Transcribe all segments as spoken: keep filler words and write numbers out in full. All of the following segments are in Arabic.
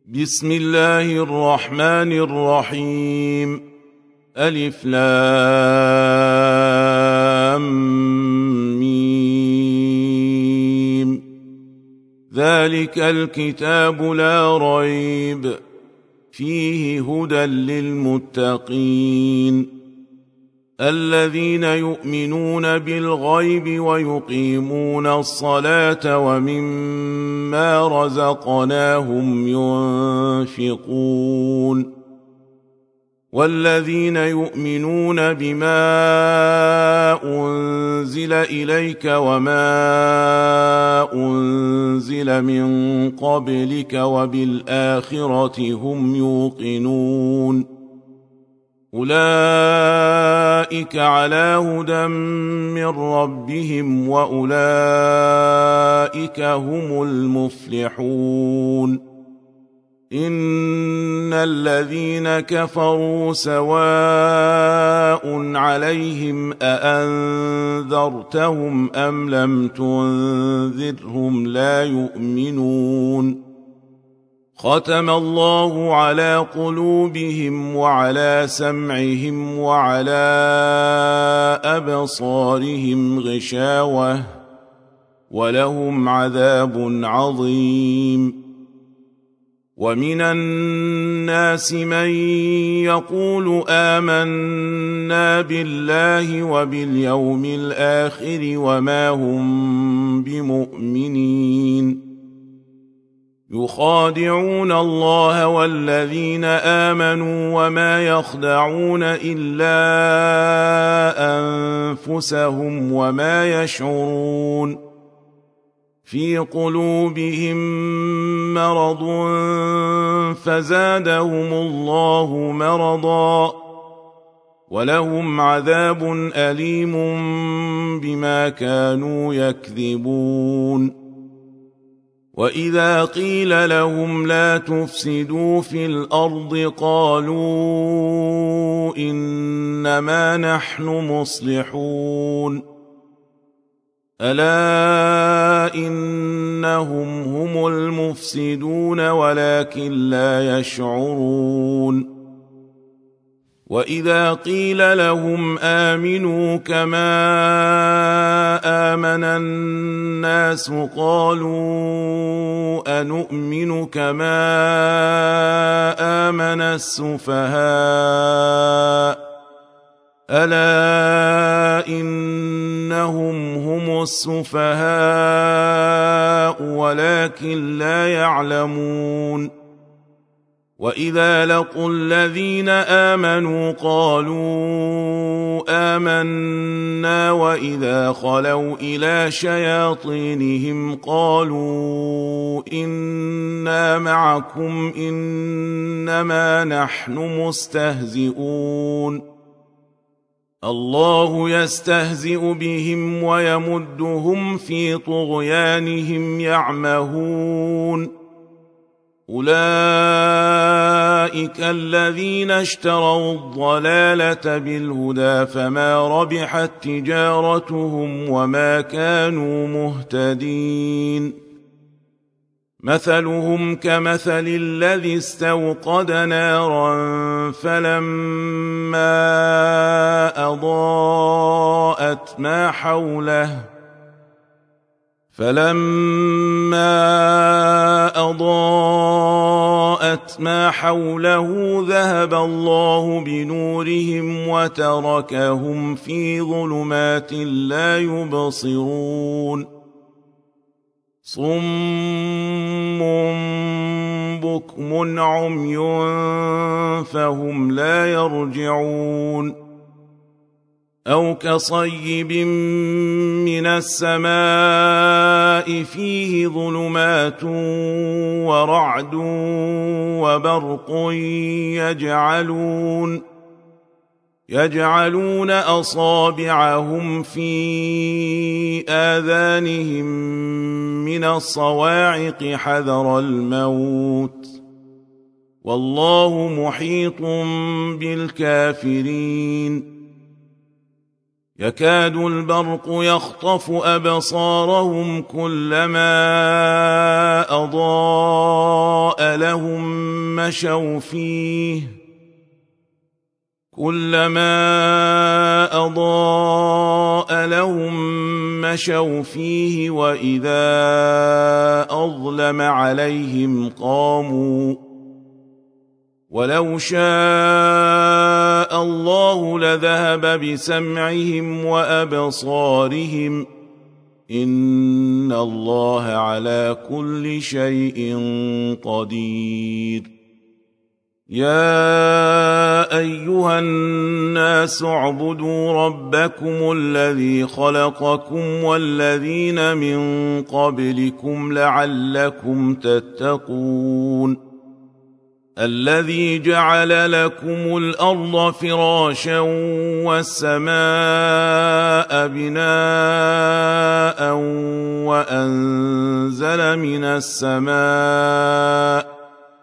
بسم الله الرحمن الرحيم. ألف لام ميم. ذلك الكتاب لا ريب فيه هدى للمتقين الذين يؤمنون بالغيب ويقيمون الصلاة ومما رزقناهم ينفقون والذين يؤمنون بما أنزل إليك وما أنزل من قبلك وبالآخرة هم يوقنون أولئك على هدى من ربهم وأولئك هم المفلحون. إن الذين كفروا سواء عليهم أأنذرتهم أم لم تنذرهم لا يؤمنون. ختم الله على قلوبهم وعلى سمعهم وعلى أبصارهم غشاوة ولهم عذاب عظيم. ومن الناس من يقول آمنا بالله وباليوم الآخر وما هم بمؤمنين يخادعون الله والذين آمنوا وما يخدعون إلا أنفسهم وما يشعرون. في قلوبهم مرض فزادهم الله مرضا ولهم عذاب أليم بما كانوا يكذبون. وإذا قيل لهم لا تفسدوا في الأرض قالوا إنما نحن مصلحون ألا إنهم هم المفسدون ولكن لا يشعرون. وإذا قيل لهم آمنوا كما آمن الناس قالوا أنؤمن كما آمن السفهاء ألا إنهم هم السفهاء ولكن لا يعلمون. وإذا لقوا الذين آمنوا قالوا آمنا وإذا خلوا إلى شياطينهم قالوا إنا معكم إنما نحن مستهزئون. الله يستهزئ بهم ويمدهم في طغيانهم يعمهون. أولئك الذين اشتروا الضلالة بالهدى فما ربحت تجارتهم وما كانوا مهتدين. مثلهم كمثل الذي استوقد نارا فلما أضاءت ما حوله فلما أضاءت ما حوله ذهب الله بنورهم وتركهم في ظلمات لا يبصرون. صم بكم عمي فهم لا يرجعون. أو كصيب من السماء فيه ظلمات ورعد وبرق يجعلون يجعلون أصابعهم في آذانهم من الصواعق حذر الموت والله محيط بالكافرين. يكاد البرق يخطف أبصارهم كلما أضاء لهم مشوا فيه كلما أضاء لهم مشوا فيه وإذا أظلم عليهم قاموا ولو شاء الله لذهب بسمعهم وأبصارهم إن الله على كل شيء قدير يا أيها الناس اعبدوا ربكم الذي خلقكم والذين من قبلكم لعلكم تتقون الذي جعل لكم الأرض فراشا والسماء بناء وأنزل من السماء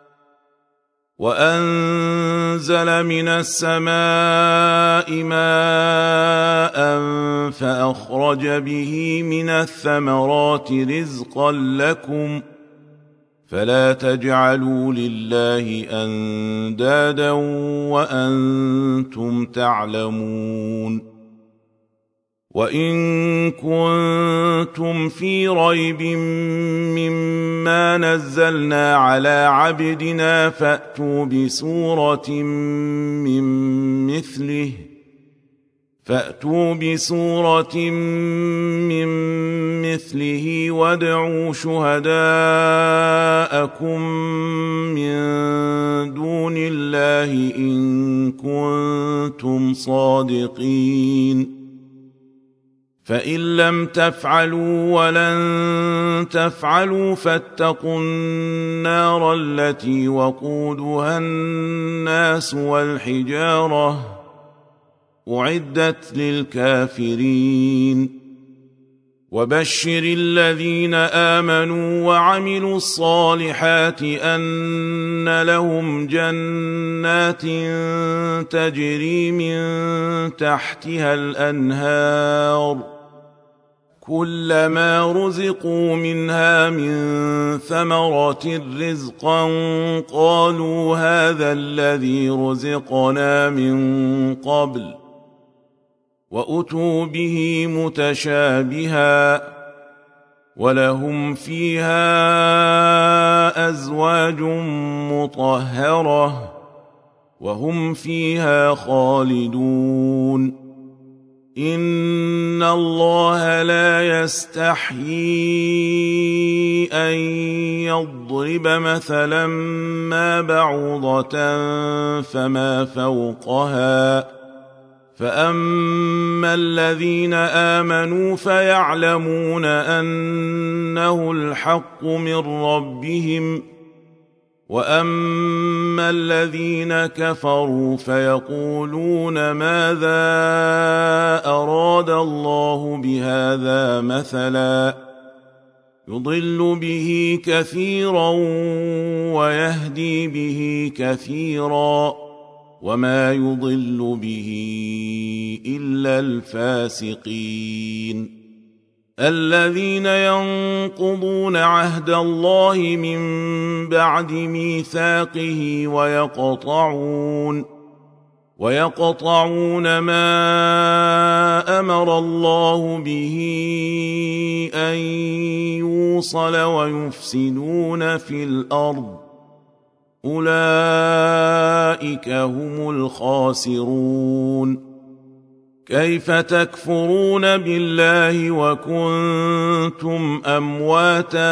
وأنزل من السماء ماء فأخرج به من الثمرات رزقا لكم فلا تجعلوا لله أندادا وأنتم تعلمون وإن كنتم في ريب مما نزلنا على عبدنا فأتوا بسورة من مثله فأتوا بسورة من مثله وادعوا شهداءكم من دون الله إن كنتم صادقين فإن لم تفعلوا ولن تفعلوا فاتقوا النار التي وقودها الناس والحجارة أعدت للكافرين وبشر الذين آمنوا وعملوا الصالحات أن لهم جنات تجري من تحتها الأنهار كلما رزقوا منها من ثمرة رزقا قالوا هذا الذي رزقنا من قبل وأتوا به متشابها ولهم فيها أزواج مطهرة وهم فيها خالدون إن الله لا يستحيي أن يضرب مثلا ما بعوضة فما فوقها فأما الذين آمنوا فيعلمون أنه الحق من ربهم وأما الذين كفروا فيقولون ماذا أراد الله بهذا مثلا يضل به كثيرا ويهدي به كثيرا وما يضل به إلا الفاسقين الذين ينقضون عهد الله من بعد ميثاقه ويقطعون ويقطعون ما أمر الله به أن يوصل ويفسدون في الأرض أولئك هم الخاسرون كيف تكفرون بالله وكنتم أمواتا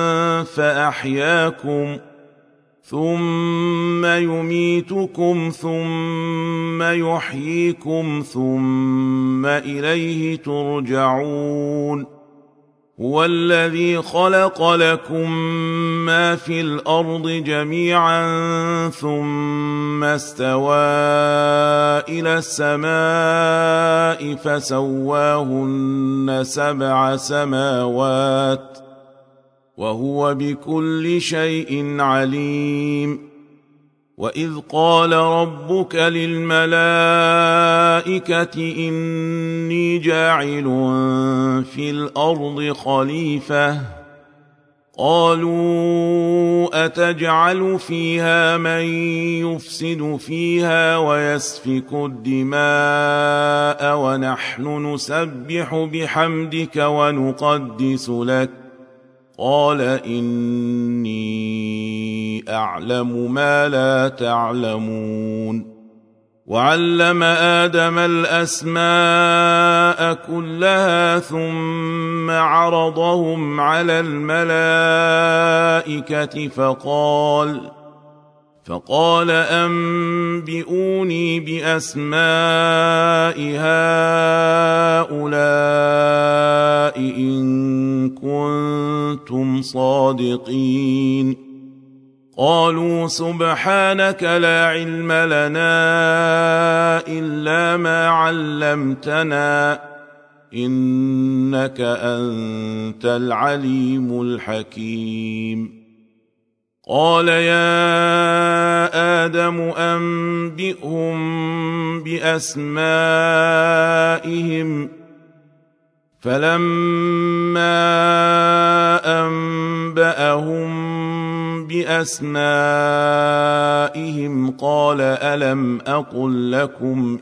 فأحياكم ثم يميتكم ثم يحييكم ثم إليه ترجعون هو الذي خلق لكم ما في الأرض جميعا ثم استوى إلى السماء فسواهن سبع سماوات وهو بكل شيء عليم وإذ قال ربك للملائكة إني جاعل في الأرض خليفة قالوا أتجعل فيها من يفسد فيها ويسفك الدماء ونحن نسبح بحمدك ونقدس لك قال إني أعلم ما لا تعلمون وعلم آدم الأسماء كلها ثم عرضهم على الملائكة فقال فقال أنبئوني بأسماء هؤلاء إن كنتم صادقين قالوا سبحانك لا علم لنا إلا ما علمتنا إنك أنت العليم الحكيم قال يا آدم أنبئهم بأسمائهم فلما أنبأهم بأسمائهم قال ألم أقل لكم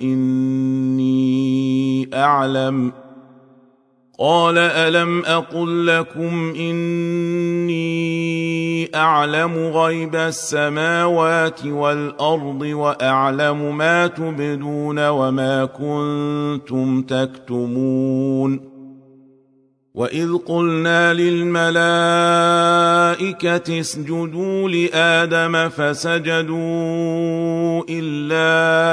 إني أعلم قال ألم أقل لكم إني أعلم غيب السماوات والأرض وأعلم ما تبدون وما كنتم تكتمون وإذ قلنا للملائكة اسجدوا لآدم فسجدوا إلا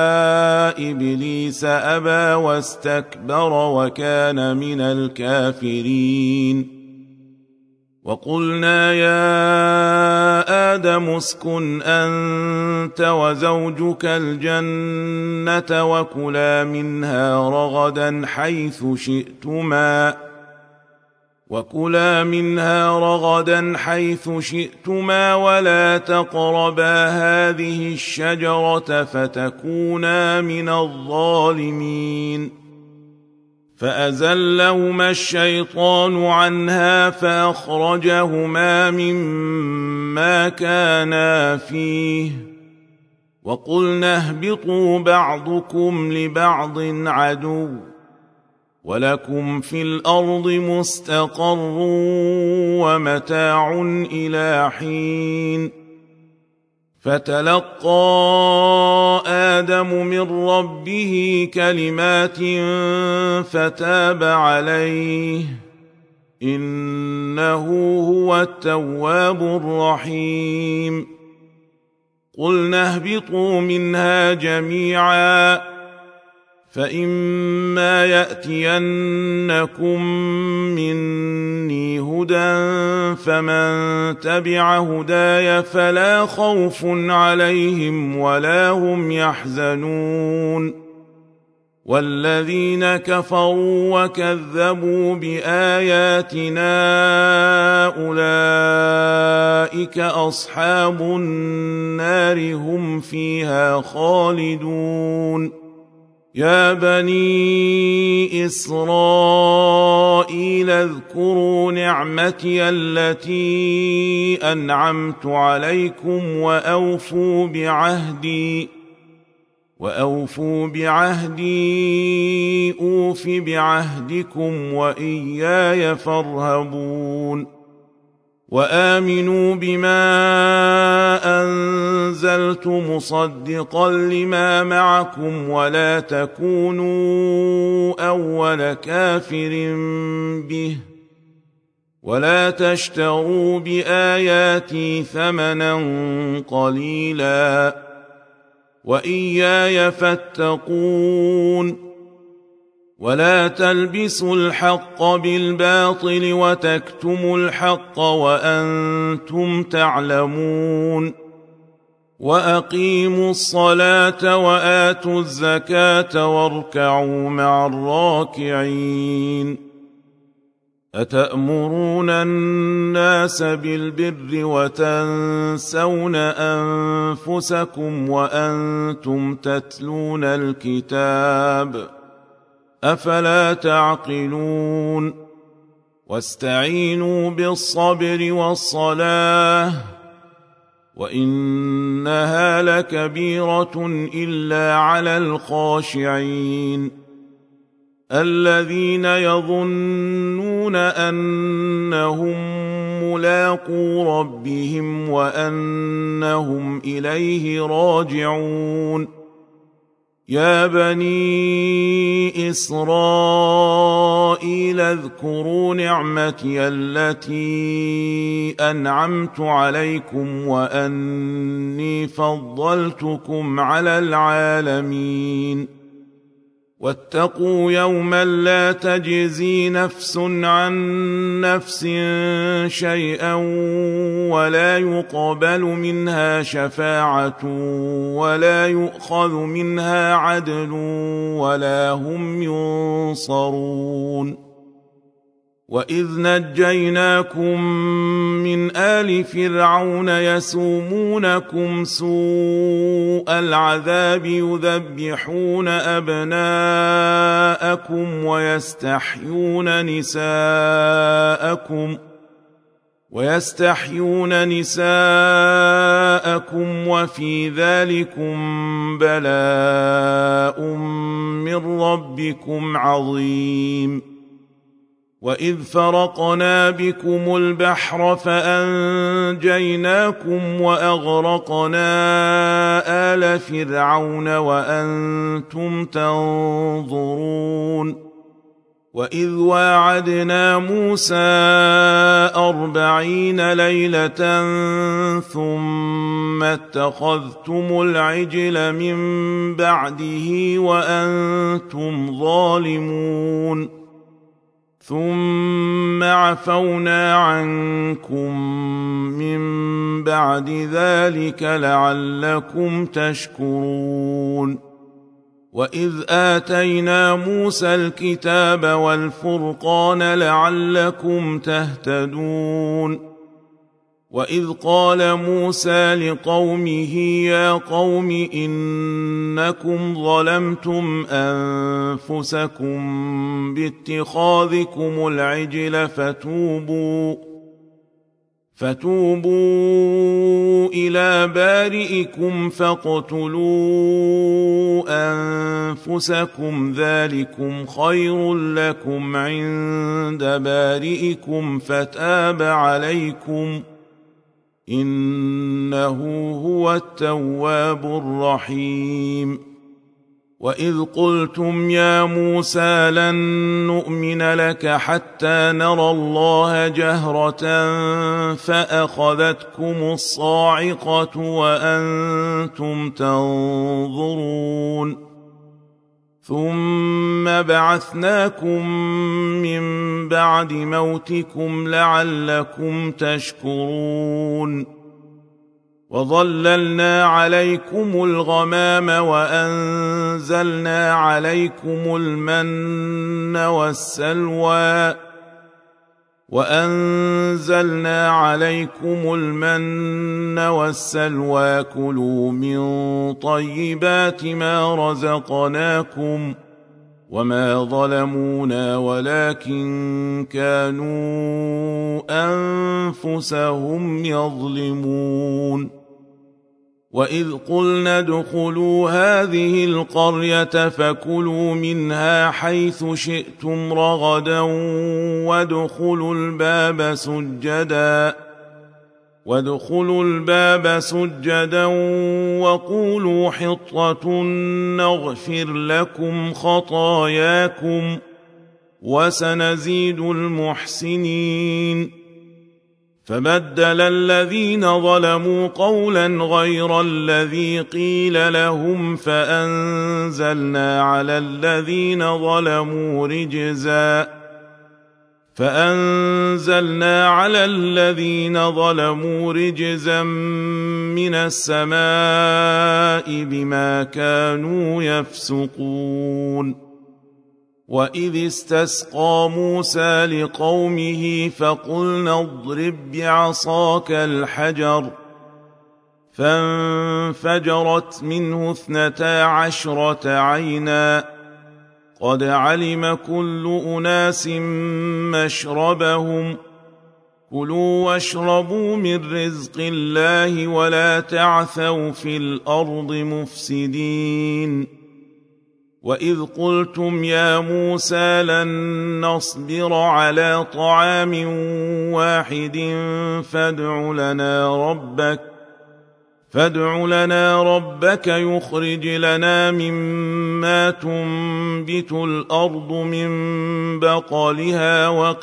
إبليس أبى واستكبر وكان من الكافرين وقلنا يا آدم اسكن أنت وزوجك الجنة وكلا منها رغدا حيث شئتما وكلا منها رغدا حيث شئتما ولا تقربا هذه الشجرة فتكونا من الظالمين فأزلهما الشيطان عنها فأخرجهما مما كانا فيه وقلنا اهبطوا بعضكم لبعض عدو ولكم في الأرض مستقر ومتاع إلى حين فتلقى آدم من ربه كلمات فتاب عليه إنه هو التواب الرحيم قلنا اهبطوا منها جميعا فإما يأتينكم مني هدى فمن تبع هداي فلا خوف عليهم ولا هم يحزنون والذين كفروا وكذبوا بآياتنا أولئك أصحاب النار هم فيها خالدون يا بني إسرائيل اذكروا نعمتي التي أنعمت عليكم وأوفوا بعهدي وأوفوا بعهدي أوف بعهدكم وإياي فارهبون وآمنوا بما أنزلت مصدقا لما معكم ولا تكونوا أول كافر به ولا تشتروا بآياتي ثمنا قليلا وإياي فاتقون ولا تلبسوا الحق بالباطل وتكتموا الحق وأنتم تعلمون وأقيموا الصلاة وآتوا الزكاة واركعوا مع الراكعين أتأمرون الناس بالبر وتنسون أنفسكم وأنتم تتلون الكتاب أفلا تعقلون واستعينوا بالصبر والصلاة وإنها لكبيرة إلا على الخاشعين الذين يظنون أنهم ملاقو ربهم وأنهم إليه راجعون يا بني إسرائيل اذكروا نعمتي التي أنعمت عليكم وأني فضلتكم على العالمين واتقوا يوما لا تجزي نفس عن نفس شيئا ولا يقبل منها شفاعة ولا يؤخذ منها عدل ولا هم ينصرون وإذ نجيناكم من آل فرعون يسومونكم سوء العذاب يذبحون أبناءكم ويستحيون نساءكم ويستحيون نساءكم وفي ذلكم بلاء من ربكم عظيم وإذ فرقنا بكم البحر فأنجيناكم وأغرقنا آل فرعون وأنتم تنظرون وإذ واعدنا موسى أربعين ليلة ثم اتخذتم العجل من بعده وأنتم ظالمون ثم عفونا عنكم من بعد ذلك لعلكم تشكرون وإذ آتينا موسى الكتاب والفرقان لعلكم تهتدون وإذ قال موسى لقومه يا قوم إنكم ظلمتم أنفسكم باتخاذكم العجل فتوبوا فتوبوا إلى بارئكم فاقتلوا أنفسكم ذلكم خير لكم عند بارئكم فتاب عليكم إنه هو التواب الرحيم وإذ قلتم يا موسى لن نؤمن لك حتى نرى الله جهرة فأخذتكم الصاعقة وأنتم تنظرون ثم بعثناكم من بعد موتكم لعلكم تشكرون وظللنا عليكم الغمام وأنزلنا عليكم المن والسلوى وأنزلنا عليكم المن والسلوى كلوا من طيبات ما رزقناكم وما ظلمونا ولكن كانوا أنفسهم يظلمون وإذ قلنا ادخلوا هذه القرية فكلوا منها حيث شئتم رغدا وادخلوا الباب سجدا وادخلوا الباب سجدا وقولوا حطة نغفر لكم خطاياكم وسنزيد المحسنين فبدل الذين ظلموا قولا غير الذي قيل لهم فأنزلنا على الذين ظلموا رجزا فأنزلنا على الذين ظلموا رجزا من السماء بما كانوا يفسقون وإذ استسقى موسى لقومه فقلنا اضرب بعصاك الحجر فانفجرت منه اثنتا عشرة عينا قد علم كل أناس مشربهم كلوا واشربوا من رزق الله ولا تعثوا في الأرض مفسدين وإذ قلتم يا موسى لن نصبر على طعام واحد فادع لنا ربك فادع لنا ربك يخرج لنا مما تنبت الأرض من بقلها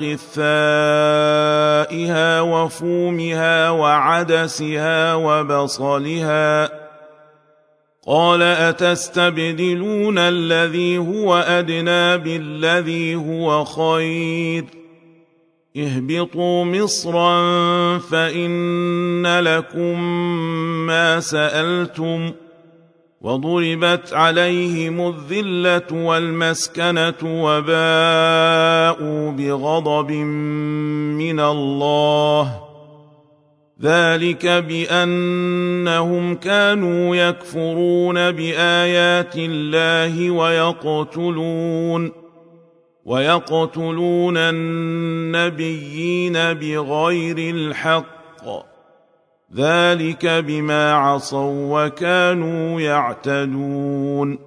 وقثائها وفومها وعدسها وبصلها قال أتستبدلون الذي هو أدنى بالذي هو خير اهبطوا مصرا فإن لكم ما سألتم وضربت عليهم الذلة والمسكنة وباءوا بغضب من الله ذلك بأنهم كانوا يكفرون بآيات الله ويقتلون ويقتلون النبيين بغير الحق ذلك بما عصوا وكانوا يعتدون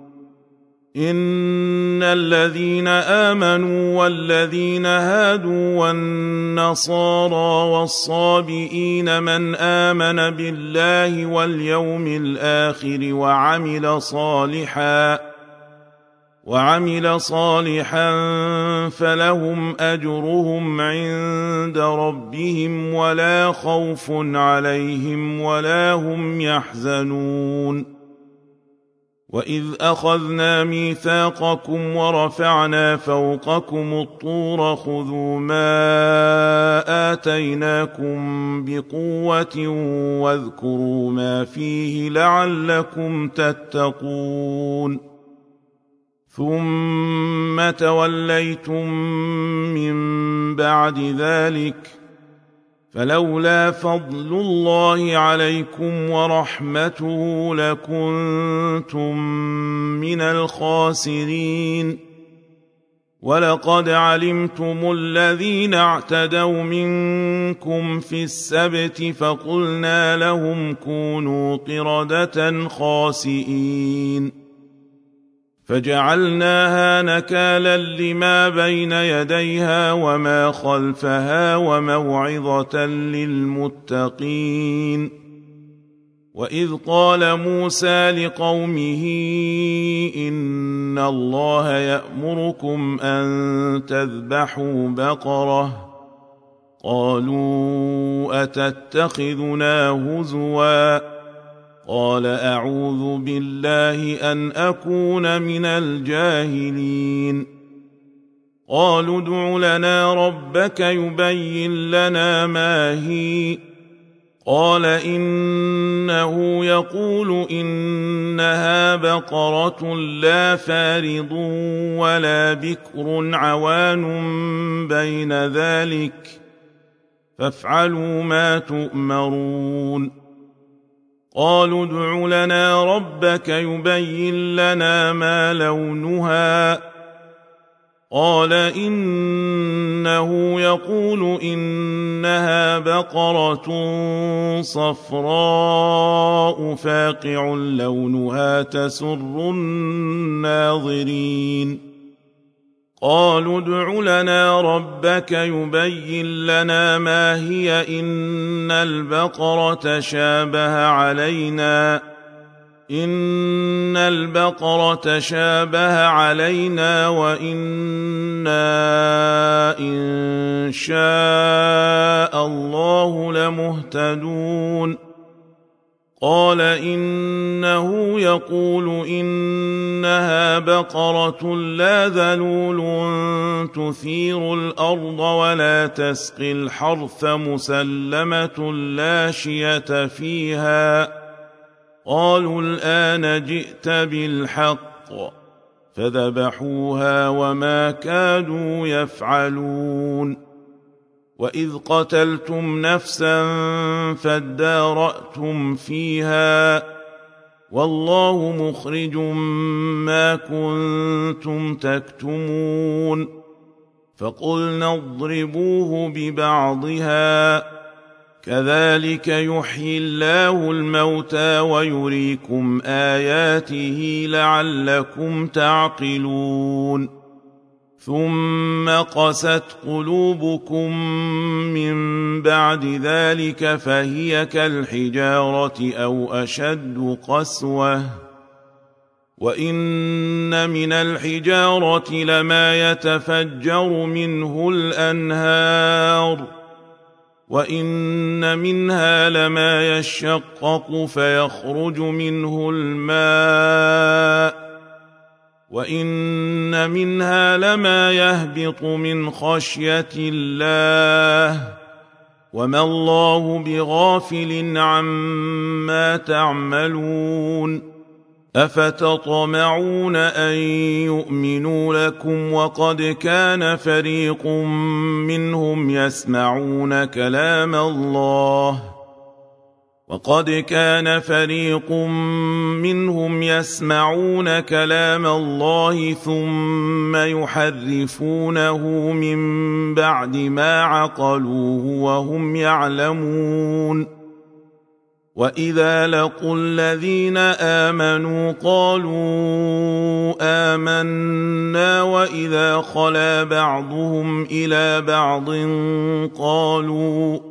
إن الذين آمنوا والذين هادوا والنصارى والصابئين من آمن بالله واليوم الآخر وعمل صالحا وعمل صالحا فلهم أجرهم عند ربهم ولا خوف عليهم ولا هم يحزنون وإذ أخذنا ميثاقكم ورفعنا فوقكم الطور خذوا ما آتيناكم بقوة واذكروا ما فيه لعلكم تتقون ثم توليتم من بعد ذلك فلولا فضل الله عليكم ورحمته لكنتم من الخاسرين ولقد علمتم الذين اعتدوا منكم في السبت فقلنا لهم كونوا قردة خاسئين فجعلناها نكالا لما بين يديها وما خلفها وموعظة للمتقين وإذ قال موسى لقومه إن الله يأمركم أن تذبحوا بقرة قالوا أتتخذنا هزوا قال أعوذ بالله أن أكون من الجاهلين قالوا ادع لنا ربك يبين لنا ما هي قال إنه يقول إنها بقرة لا فارض ولا بكر عوان بين ذلك فافعلوا ما تؤمرون قالوا ادع لنا ربك يبين لنا ما لونها قال إنه يقول إنها بقرة صفراء فاقع لونها تسر الناظرين قالوا ادع لنا ربك يبين لنا ما هي إن البقرة شابه علينا إن البقرة شابه علينا وإنا إن شاء الله لمهتدون قال إنه يقول إنها بقرة لا ذلول تثير الأرض ولا تسقي الحرث مسلمة لا شية فيها قالوا الآن جئت بالحق فذبحوها وما كادوا يفعلون. وإذ قتلتم نفسا فادارأتم فيها والله مخرج ما كنتم تكتمون فقلنا اضربوه ببعضها كذلك يحيي الله الموتى ويريكم آياته لعلكم تعقلون. ثم قست قلوبكم من بعد ذلك فهي كالحجارة أو أشد قسوة وإن من الحجارة لما يتفجر منه الأنهار وإن منها لما يشقق فيخرج منه الماء وإن منها لما يهبط من خشية الله وما الله بغافل عما تعملون. أفتطمعون أن يؤمنوا لكم وقد كان فريق منهم يسمعون كلام الله وقد كان فريق منهم يسمعون كلام الله ثم يحرفونه من بعد ما عقلوه وهم يعلمون. وإذا لقوا الذين آمنوا قالوا آمنا وإذا خلا بعضهم إلى بعض قالوا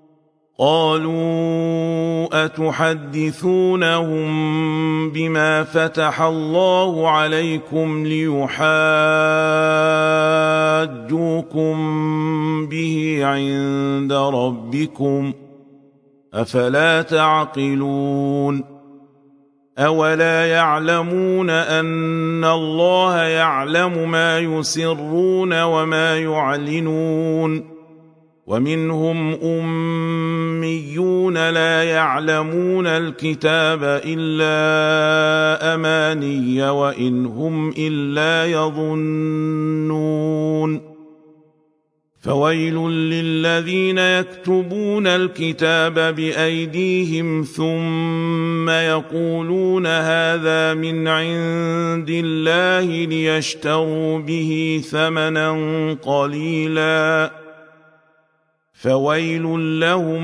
قالوا أتحدثونهم بما فتح الله عليكم ليحاجوكم به عند ربكم أفلا تعقلون. أولا يعلمون أن الله يعلم ما يسرون وما يعلنون ومنهم أميون لا يعلمون الكتاب إلا أماني وإن هم إلا يظنون. فويل للذين يكتبون الكتاب بأيديهم ثم يقولون هذا من عند الله ليشتروا به ثمنا قليلا فويل لهم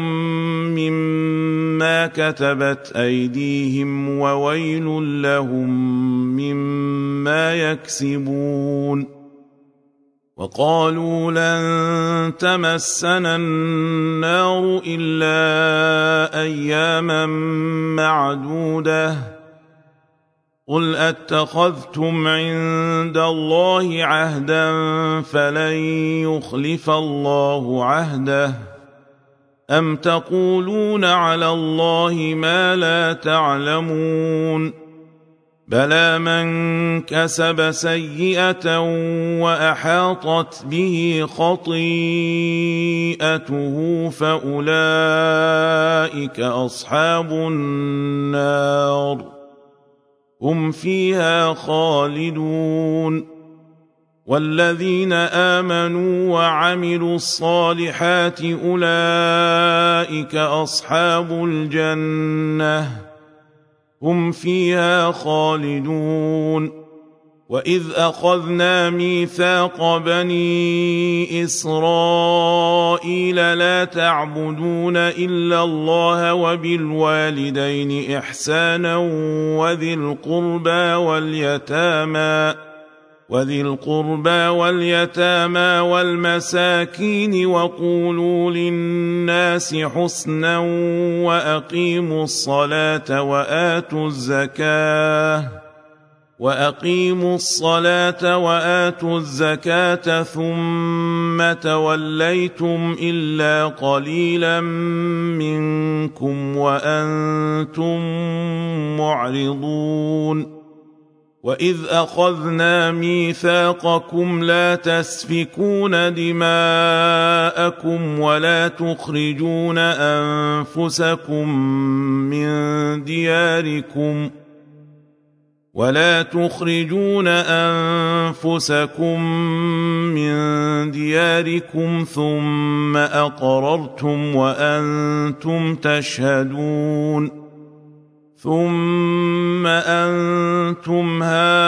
مما كتبت أيديهم وويل لهم مما يكسبون. وقالوا لن تمسنا النار إلا أياما معدودة قل أتخذتم عند الله عهدا فلن يخلف الله عهده أم تقولون على الله ما لا تعلمون. بلى من كسب سيئة وأحاطت به خطيئته فأولئك أصحاب النار هم فيها خالدون. والذين آمنوا وعملوا الصالحات أولئك أصحاب الجنة هم فيها خالدون. وإذ أخذنا ميثاق بني إسرائيل لا تعبدون إلا الله وبالوالدين إحسانا وذي القربى واليتامى وذي القربى واليتامى والمساكين وقولوا للناس حسنا وأقيموا الصلاة وآتوا الزكاة وأقيموا الصلاة وآتوا الزكاة ثم توليتم إلا قليلا منكم وأنتم معرضون. وإذ أخذنا ميثاقكم لا تسفكون دماءكم ولا تخرجون أنفسكم من دياركم ولا تخرجون أنفسكم من دياركم ثم أقررتم وأنتم تشهدون ثم أنتم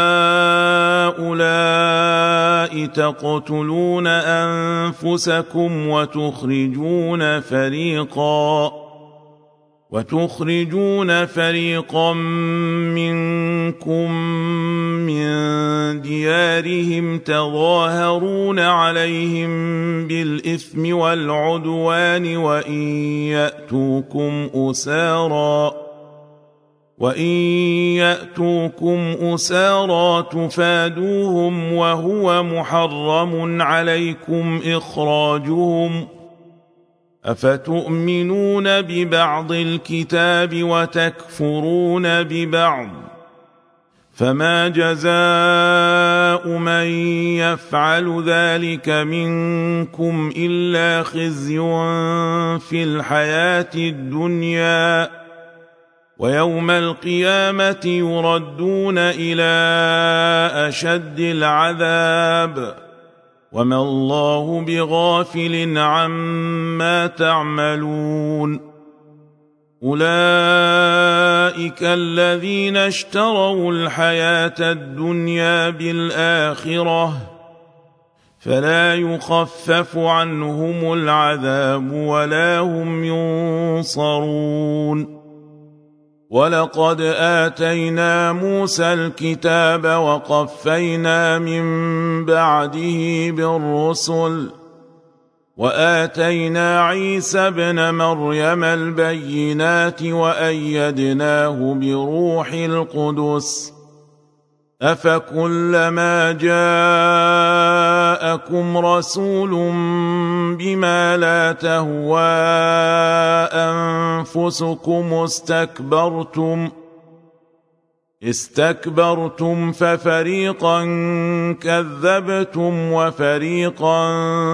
هؤلاء تقتلون أنفسكم وتخرجون فريقا وتخرجون فريقا منكم من ديارهم تظاهرون عليهم بالإثم والعدوان وإن يأتوكم أسارا وإن يأتوكم أسارى تفادوهم وهو محرم عليكم إخراجهم أفتؤمنون ببعض الكتاب وتكفرون ببعض فما جزاء من يفعل ذلك منكم إلا خزي في الحياة الدنيا ويوم القيامة يردون إلى أشد العذاب وما الله بغافل عما تعملون أولئك الذين اشتروا الحياة الدنيا بالآخرة فلا يخفف عنهم العذاب ولا هم ينصرون ولقد آتينا موسى الكتاب وقفينا من بعده بالرسل وآتينا عيسى ابن مريم البينات وأيدناه بروح القدس أفكلما جاءكم رسول بما لا تهوى أنفسكم استكبرتم استكبرتم ففريقا كذبتم وفريقا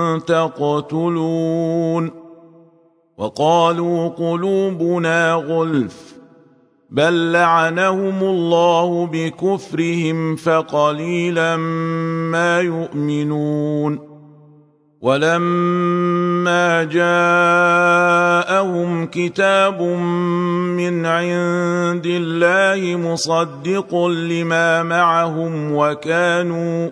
تقتلون وقالوا قلوبنا غلف بل لعنهم الله بكفرهم فقليلا ما يؤمنون ولما جاءهم كتاب من عند الله مصدق لما معهم وكانوا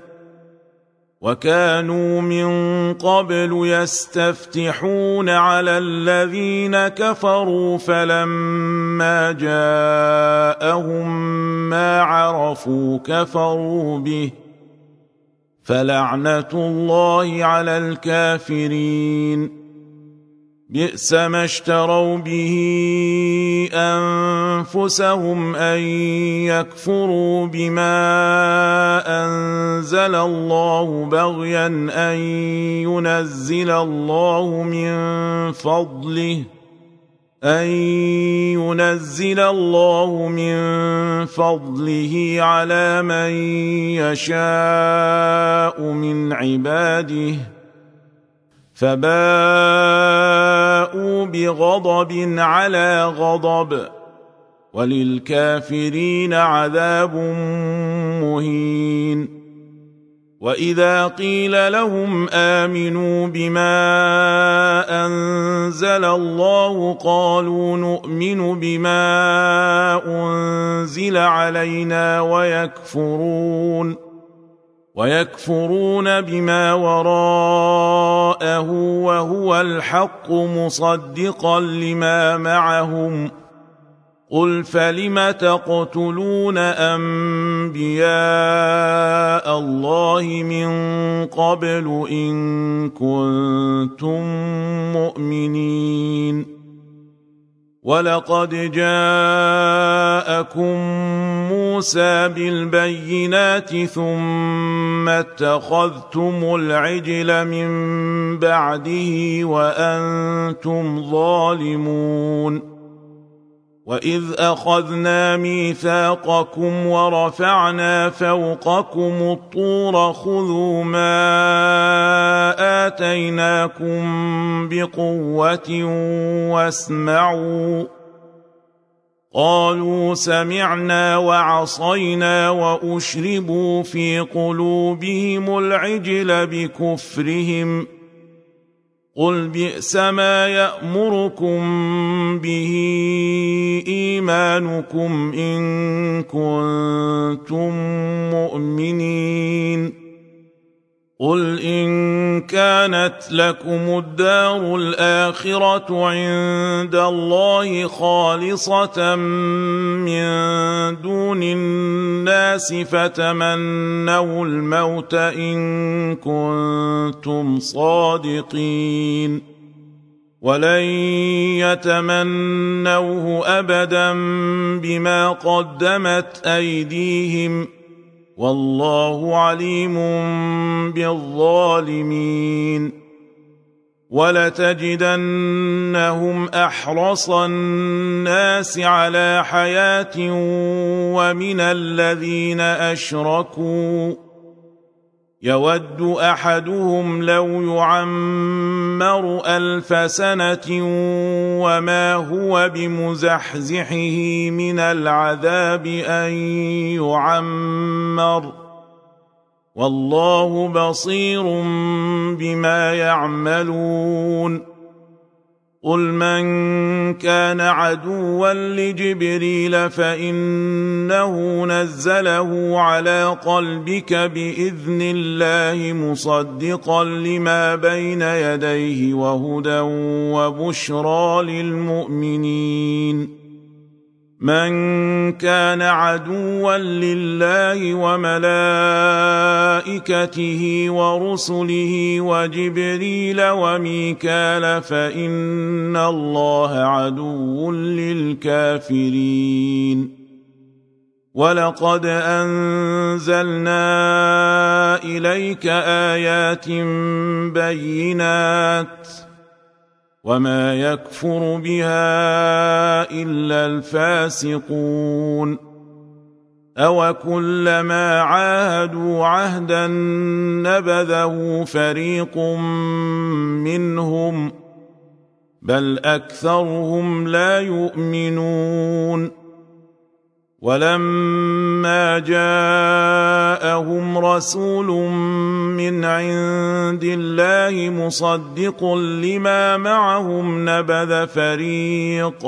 وكانوا من قبل يستفتحون على الذين كفروا فلما جاءهم ما عرفوا كفروا به فلعنة الله على الكافرين بئس ما اشتروا به أنفسهم أن يكفروا بما أنزل الله بغيا أن ينزل الله من فضله أن ينزل الله من فضله على من يشاء من عباده فباءوا بغضب على غضب وللكافرين عذاب مهين وإذا قيل لهم آمنوا بما أنزل الله قالوا نؤمن بما أنزل علينا ويكفرون ويكفرون بما وراءه وهو الحق مصدقا لما معهم قل فلم تقتلون أنبياء الله من قبل إن كنتم مؤمنين ولقد جاءكم موسى بالبينات ثم اتخذتم العجل من بعده وأنتم ظالمون وإذ أخذنا ميثاقكم ورفعنا فوقكم الطور خذوا ما آتيناكم بقوة واسمعوا قالوا سمعنا وعصينا وأشربوا في قلوبهم العجل بكفرهم قل بئس ما يأمركم به إيمانكم إن كنتم مؤمنين قل إن كانت لكم الدار الآخرة عند الله خالصة من دون الناس فتمنوا الموت إن كنتم صادقين ولن يتمنوه أبدا بما قدمت أيديهم والله عليم بالظالمين ولتجدنهم أحرص الناس على حياة ومن الذين أشركوا يود أحدهم لو يعمر ألف سنة وما هو بمزحزحه من العذاب أن يعمر والله بصير بما يعملون قل من كان عدوا لجبريل فإنه نزله على قلبك بإذن الله مصدقا لما بين يديه وهدى وبشرى للمؤمنين من كان عدوا لله وملائكته ورسله وجبريل وميكال فإن الله عدو للكافرين ولقد أنزلنا إليك آيات بينات وما يكفر بها إلا الفاسقون أو كلما عاهدوا عهدا نبذه فريق منهم بل أكثرهم لا يؤمنون ولما جاءهم رسول من عند الله مصدق لما معهم نبذ فريق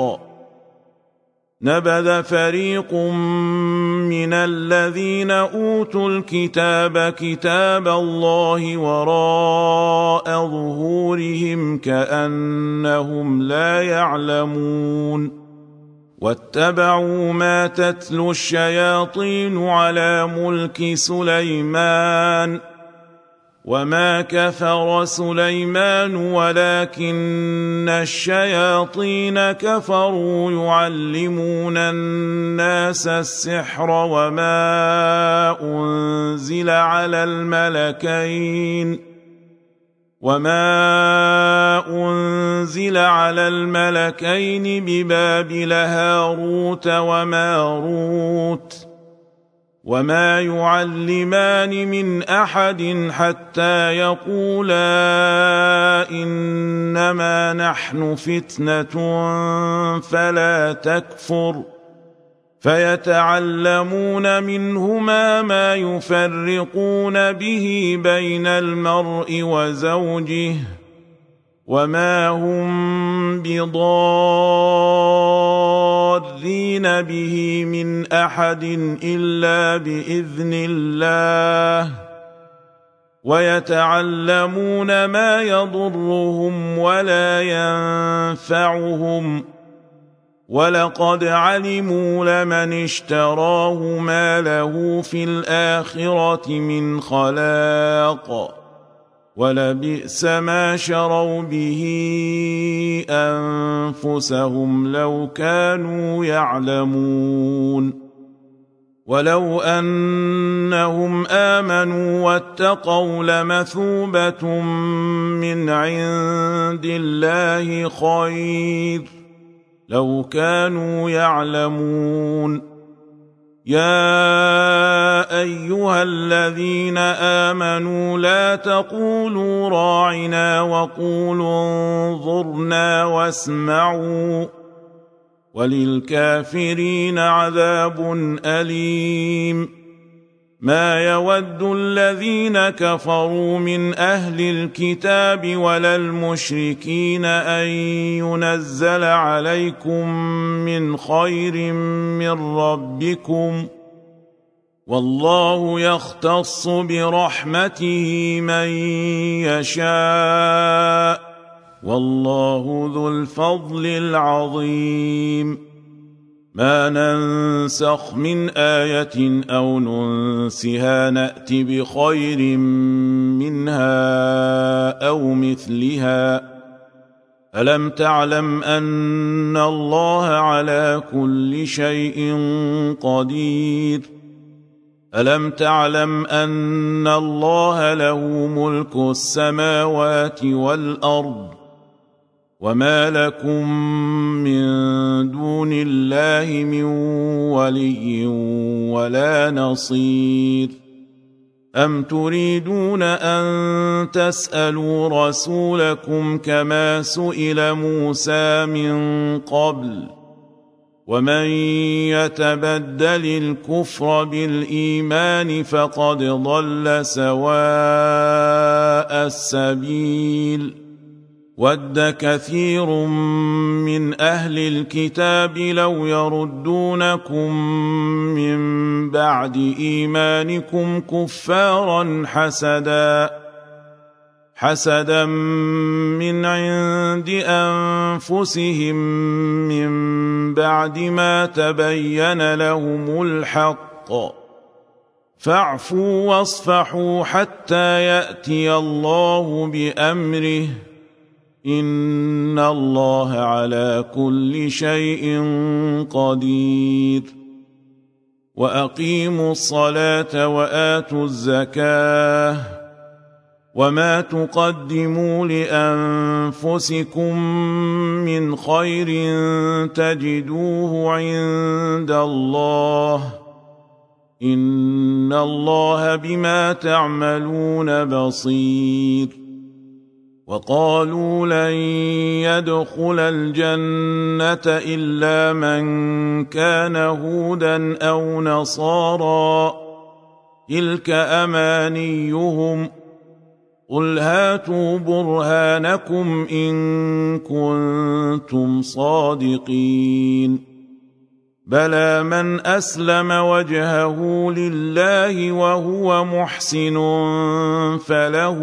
نبذ فريق من الذين أوتوا الكتاب كتاب الله وراء ظهورهم كأنهم لا يعلمون واتبعوا ما تتلو الشياطين على ملك سليمان وما كفر سليمان ولكن الشياطين كفروا يعلمون الناس السحر وما أنزل على الملكين وما أنزل على الملكين ببابل هاروت وماروت وما يعلمان من أحد حتى يقولا إنما نحن فتنة فلا تكفر فيتعلمون منهما ما يفرقون به بين المرء وزوجه وما هم بضارين به من أحد إلا بإذن الله ويتعلمون ما يضرهم ولا ينفعهم ولقد علموا لمن اشتراه ما له في الآخرة من خلاق ولبئس ما شروا به أنفسهم لو كانوا يعلمون ولو أنهم آمنوا واتقوا لمثوبة من عند الله خير لو كانوا يعلمون يا أيها الذين آمنوا لا تقولوا راعنا وقولوا انظرنا واسمعوا وللكافرين عذاب أليم. ما يود الذين كفروا من أهل الكتاب ولا المشركين أن ينزل عليكم من خير من ربكم، والله يختص برحمته من يشاء، والله ذو الفضل العظيم. ما ننسخ من آية أو ننسها نأت بخير منها أو مثلها. ألم تعلم أن الله على كل شيء قدير؟ ألم تعلم أن الله له ملك السماوات والأرض، وما لكم من دون الله من ولي ولا نصير؟ أم تريدون أن تسألوا رسولكم كما سئل موسى من قبل؟ ومن يتبدل الكفر بالإيمان فقد ضل سواء السبيل. ود كثير من أهل الكتاب لو يردونكم من بعد إيمانكم كفارا حسدا حسدا من عند أنفسهم من بعد ما تبين لهم الحق، فاعفوا واصفحوا حتى يأتي الله بأمره، إن الله على كل شيء قدير. وأقيموا الصلاة وآتوا الزكاة، وما تقدموا لأنفسكم من خير تجدوه عند الله، إن الله بما تعملون بصير. وقالوا لن يدخل الجنة إلا من كان هودا أو نصارى، تلك أمانيهم، قل هاتوا برهانكم إن كنتم صادقين. بلى من أسلم وجهه لله وهو محسن فله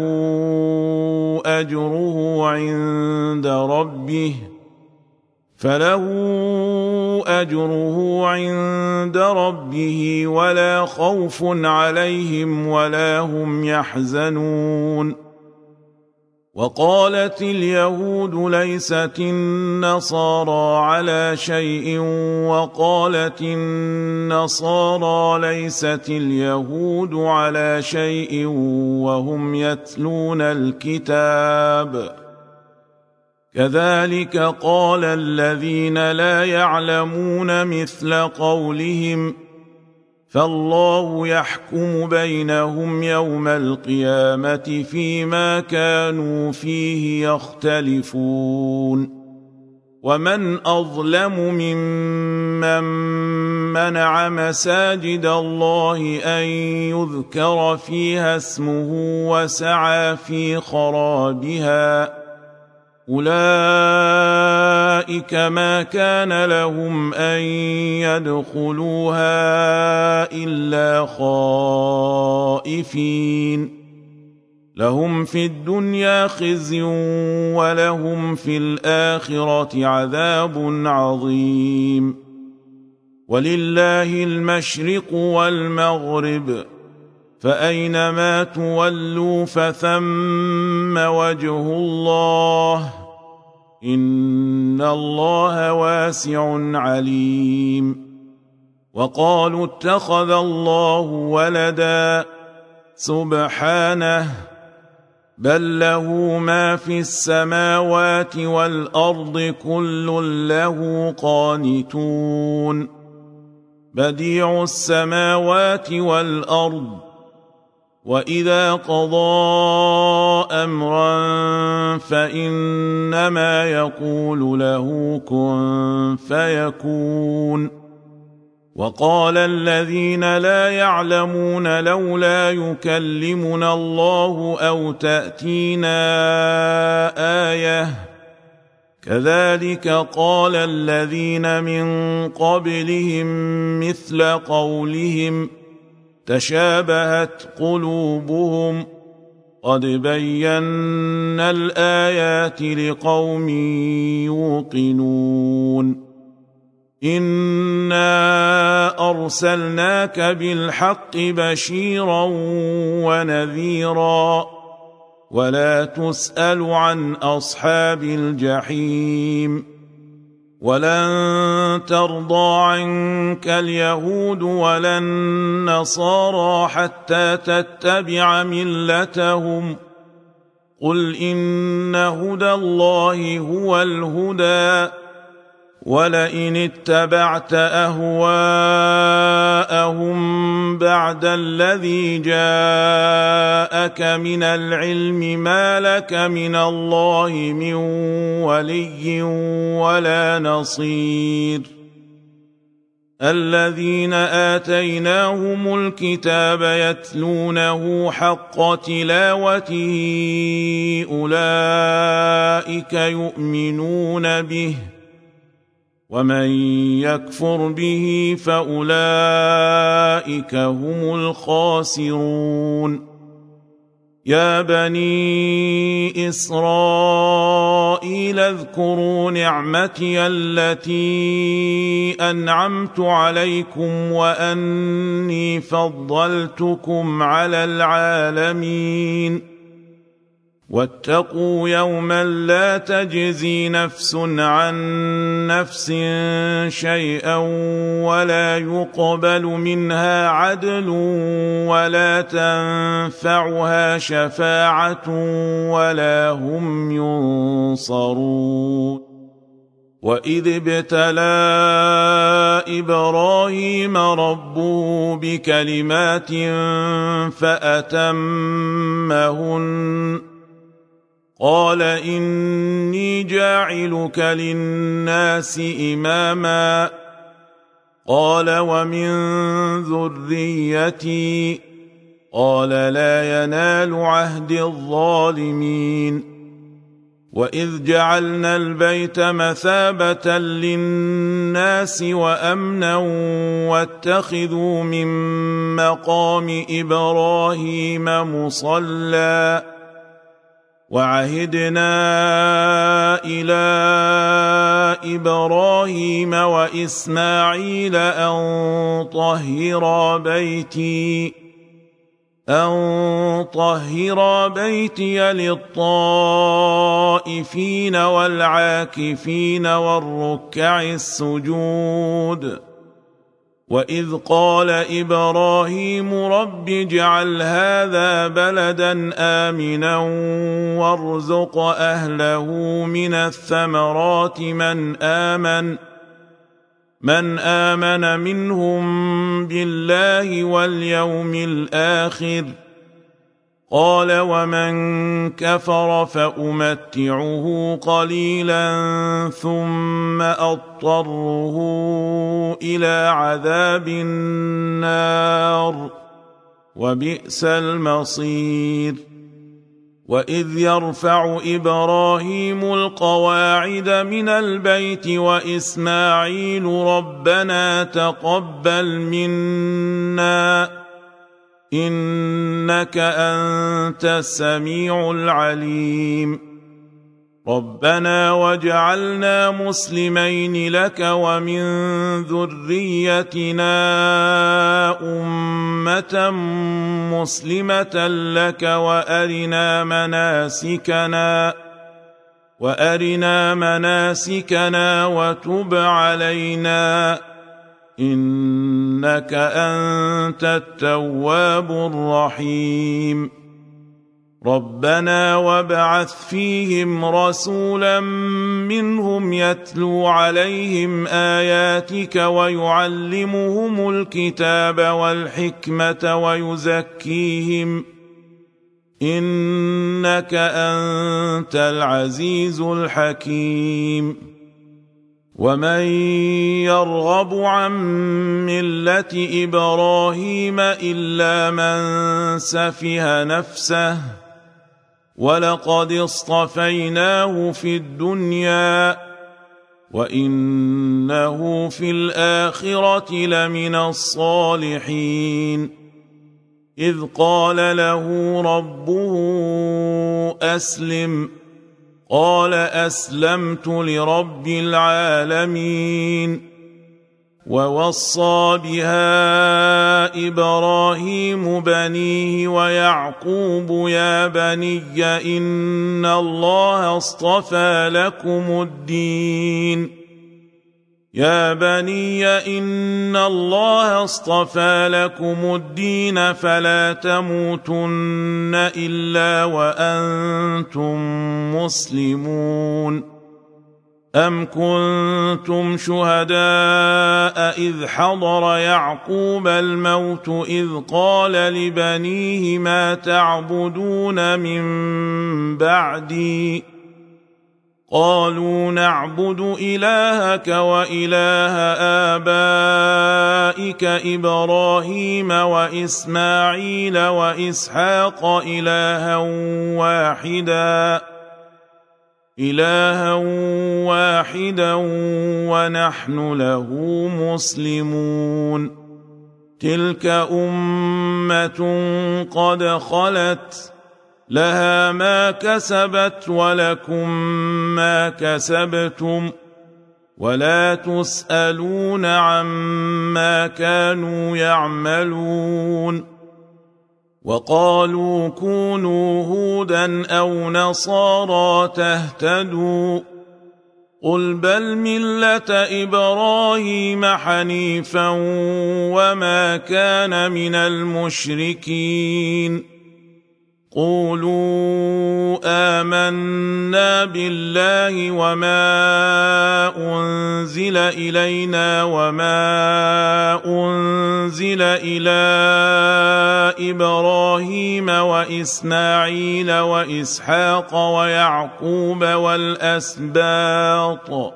أجره عند ربه فله أجره عند ربه ولا خوف عليهم ولا هم يحزنون. وقالت اليهود ليست النصارى على شيء، وقالت النصارى ليست اليهود على شيء وهم يتلون الكتاب، كذلك قال الذين لا يعلمون مثل قولهم، فالله يحكم بينهم يوم القيامة فيما كانوا فيه يختلفون. ومن أظلم ممن منع مساجد الله أن يذكر فيها اسمه وسعى في خرابها، أولئك ما كان لهم أن يدخلوها إلا خائفين، لهم في الدنيا خزي ولهم في الآخرة عذاب عظيم. ولله المشرق والمغرب، فأينما تولوا فثم وجه الله، إن الله واسع عليم. وقالوا اتخذ الله ولدا، سبحانه، بل له ما في السماوات والأرض كل له قانتون. بديع السماوات والأرض، وإذا قضى أمرا فإنما يقول له كن فيكون. وقال الذين لا يعلمون لولا يكلمنا الله أو تأتينا آية كذلك قال الذين من قبلهم مثل قولهم تشابهت قلوبهم قد بينا الآيات لقوم يوقنون. إنا أرسلناك بالحق بشيرا ونذيرا ولا تسأل عن أصحاب الجحيم. ولن ترضى عنك اليهود ولا النصارى حتى تتبع ملتهم قل إن هدى الله هو الهدى ولئن اتبعت أهواءهم بعد الذي جاءك من العلم ما لك من الله من ولي ولا نصير. الذين آتيناهم الكتاب يتلونه حق تلاوته أولئك يؤمنون به ومن يكفر به فأولئك هم الخاسرون. يا بني إسرائيل اذكروا نعمتي التي أنعمت عليكم وأني فضلتكم على العالمين. واتقوا يوما لا تجزي نفس عن نفس شيئا ولا يقبل منها عدل ولا تنفعها شفاعة ولا هم ينصرون. وإذ ابتلى إبراهيم ربه بكلمات فأتمهن قال إني جاعلك للناس إماما قال ومن ذريتي قال لا ينال عهد الظالمين. وإذ جعلنا البيت مثابة للناس وأمنا واتخذوا من مقام إبراهيم مصلى وعهدنا إلى إبراهيم وإسماعيل أن طهرا بيتي أن طهرا بيتي للطائفين والعاكفين والركع السجود. وإذ قال إبراهيم رب اجعل هذا بلدا آمنا وارزق أهله من الثمرات من آمن من آمن منهم بالله واليوم الآخر قال ومن كفر فأمتعه قليلا ثم أضطره إلى عذاب النار وبئس المصير. وإذ يرفع إبراهيم القواعد من البيت وإسماعيل ربنا تقبل منا إنك أنت السميع العليم. ربنا واجعلنا مسلمين لك ومن ذريتنا أمة مسلمة لك وأرنا مناسكنا وأرنا مناسكنا وتب علينا إنك أنت التواب الرحيم. ربنا وابعث فيهم رسولا منهم يتلو عليهم آياتك ويعلمهم الكتاب والحكمة ويزكيهم إنك أنت العزيز الحكيم ومن يرغب عن ملة إبراهيم إلا من سفه نفسه ولقد اصطفيناه في الدنيا وإنه في الآخرة لمن الصالحين إذ قال له ربه أسلم قال أسلمت لرب العالمين ووصى بها إبراهيم بنيه ويعقوب يا بني إن الله اصطفى لكم الدين يا بني إن الله اصطفى لكم الدين فلا تموتن إلا وأنتم مسلمون أم كنتم شهداء إذ حضر يعقوب الموت إذ قال لبنيه ما تعبدون من بعدي قالوا نعبد إلهك وإله آبائك إبراهيم وإسماعيل وإسحاق إلها واحدا إلها واحدا ونحن له مسلمون تلك أمة قد خلت لها ما كسبت ولكم ما كسبتم ولا تسألون عما كانوا يعملون وقالوا كونوا هودا أو نصارى تهتدوا قل بل ملة إبراهيم حنيفا وما كان من المشركين قولوا آمنا بالله وما أنزل إلينا وما أنزل إلى إبراهيم وإسماعيل وإسحاق ويعقوب والأسباط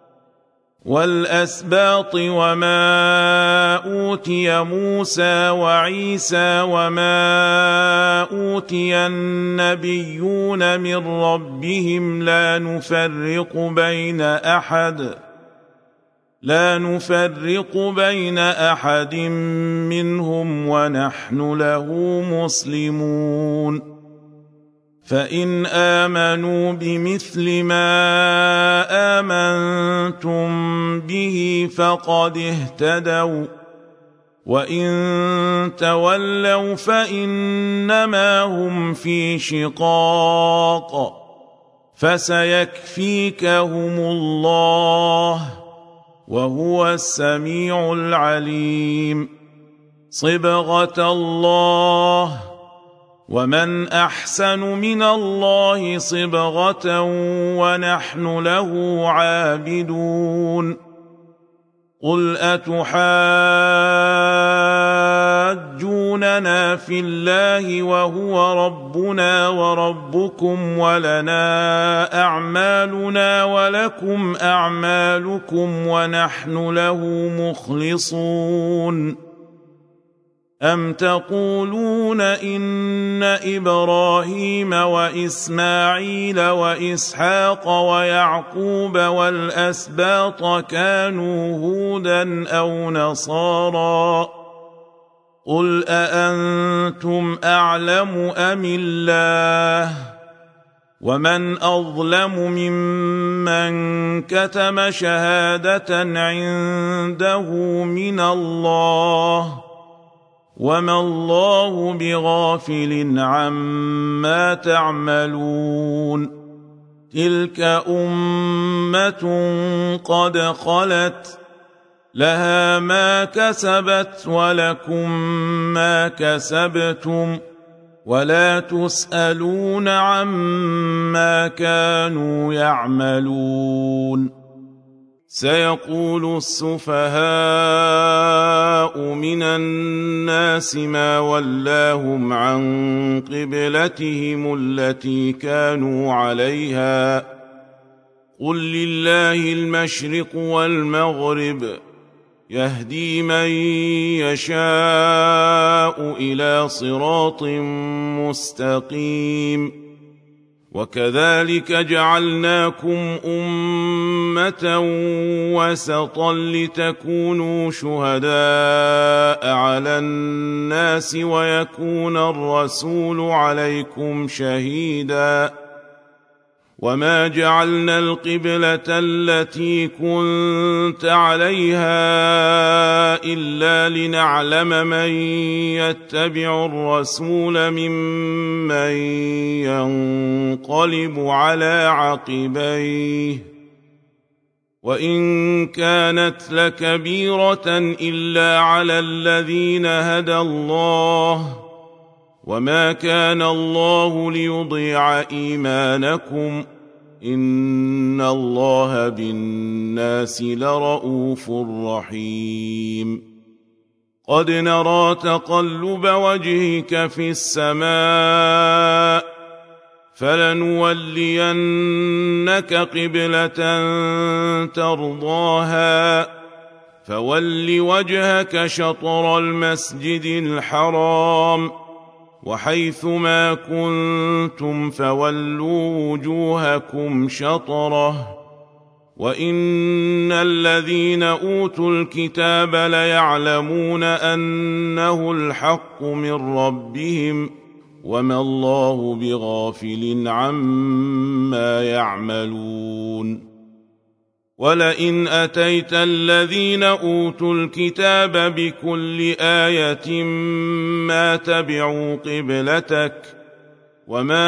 والأسباط وما أوتي موسى وعيسى وما أوتي النبيون من ربهم لا نفرق بين أحد لا نفرق بين أحد منهم ونحن له مسلمون فإن آمنوا بمثل ما آمنتم به فقد اهتدوا وإن تولوا فإنما هم في شقاق فسيكفيكهم الله وهو السميع العليم صبغة الله ومن أحسن من الله صبغة ونحن له عابدون قل أتحاجوننا في الله وهو ربنا وربكم ولنا أعمالنا ولكم أعمالكم ونحن له مخلصون أم تقولون إن إبراهيم وإسماعيل وإسحاق ويعقوب والأسباط كانوا هودا أو نصارى قل أأنتم أعلم أم الله ومن أظلم ممن كتم شهادة عنده من الله وما الله بغافل عما تعملون تلك أمة قد خلت لها ما كسبت ولكم ما كسبتم ولا تسألون عما كانوا يعملون سيقول السفهاء من الناس ما ولاهم عن قبلتهم التي كانوا عليها قل لله المشرق والمغرب يهدي من يشاء إلى صراط مستقيم وكذلك جعلناكم أمة وسطا لتكونوا شهداء على الناس ويكون الرسول عليكم شهيدا وما جعلنا القبلة التي كنت عليها إلا لنعلم من يتبع الرسول ممن ينقلب على عقبيه وإن كانت لكبيرة إلا على الذين هدى الله وما كان الله ليضيع إيمانكم إن الله بالناس لرءوف رحيم قد نرى تقلب وجهك في السماء فلنولينك قبلة ترضاها فول وجهك شطر المسجد الحرام وحيث ما كنتم فولوا وجوهكم شطره وإن الذين أوتوا الكتاب ليعلمون أنه الحق من ربهم وما الله بغافل عما يعملون ولئن أتيت الذين أوتوا الكتاب بكل آية ما تبعوا قبلتك وما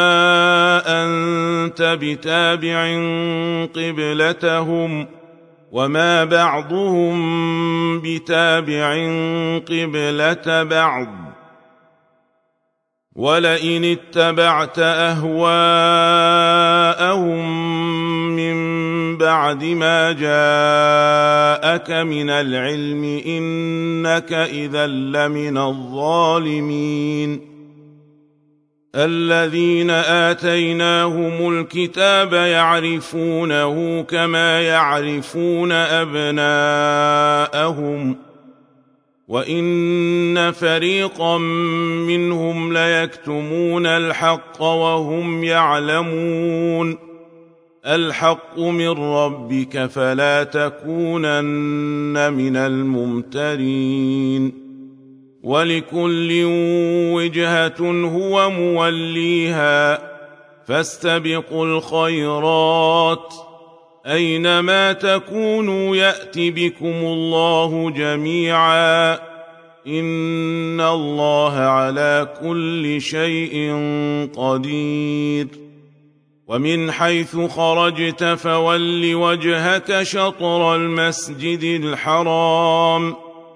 أنت بتابع قبلتهم وما بعضهم بتابع قبلة بعض ولئن اتبعت أهواءهم من بعد ما جاءك من العلم إنك إذا لمن الظالمين الذين آتيناهم الكتاب يعرفونه كما يعرفون أبناءهم وإن فريقا منهم ليكتمون الحق وهم يعلمون الحق من ربك فلا تكونن من الممترين ولكل وجهة هو موليها فاستبقوا الخيرات أينما تكونوا يأت بكم الله جميعا إن الله على كل شيء قدير ومن حيث خرجت فول وجهك شطر المسجد الحرام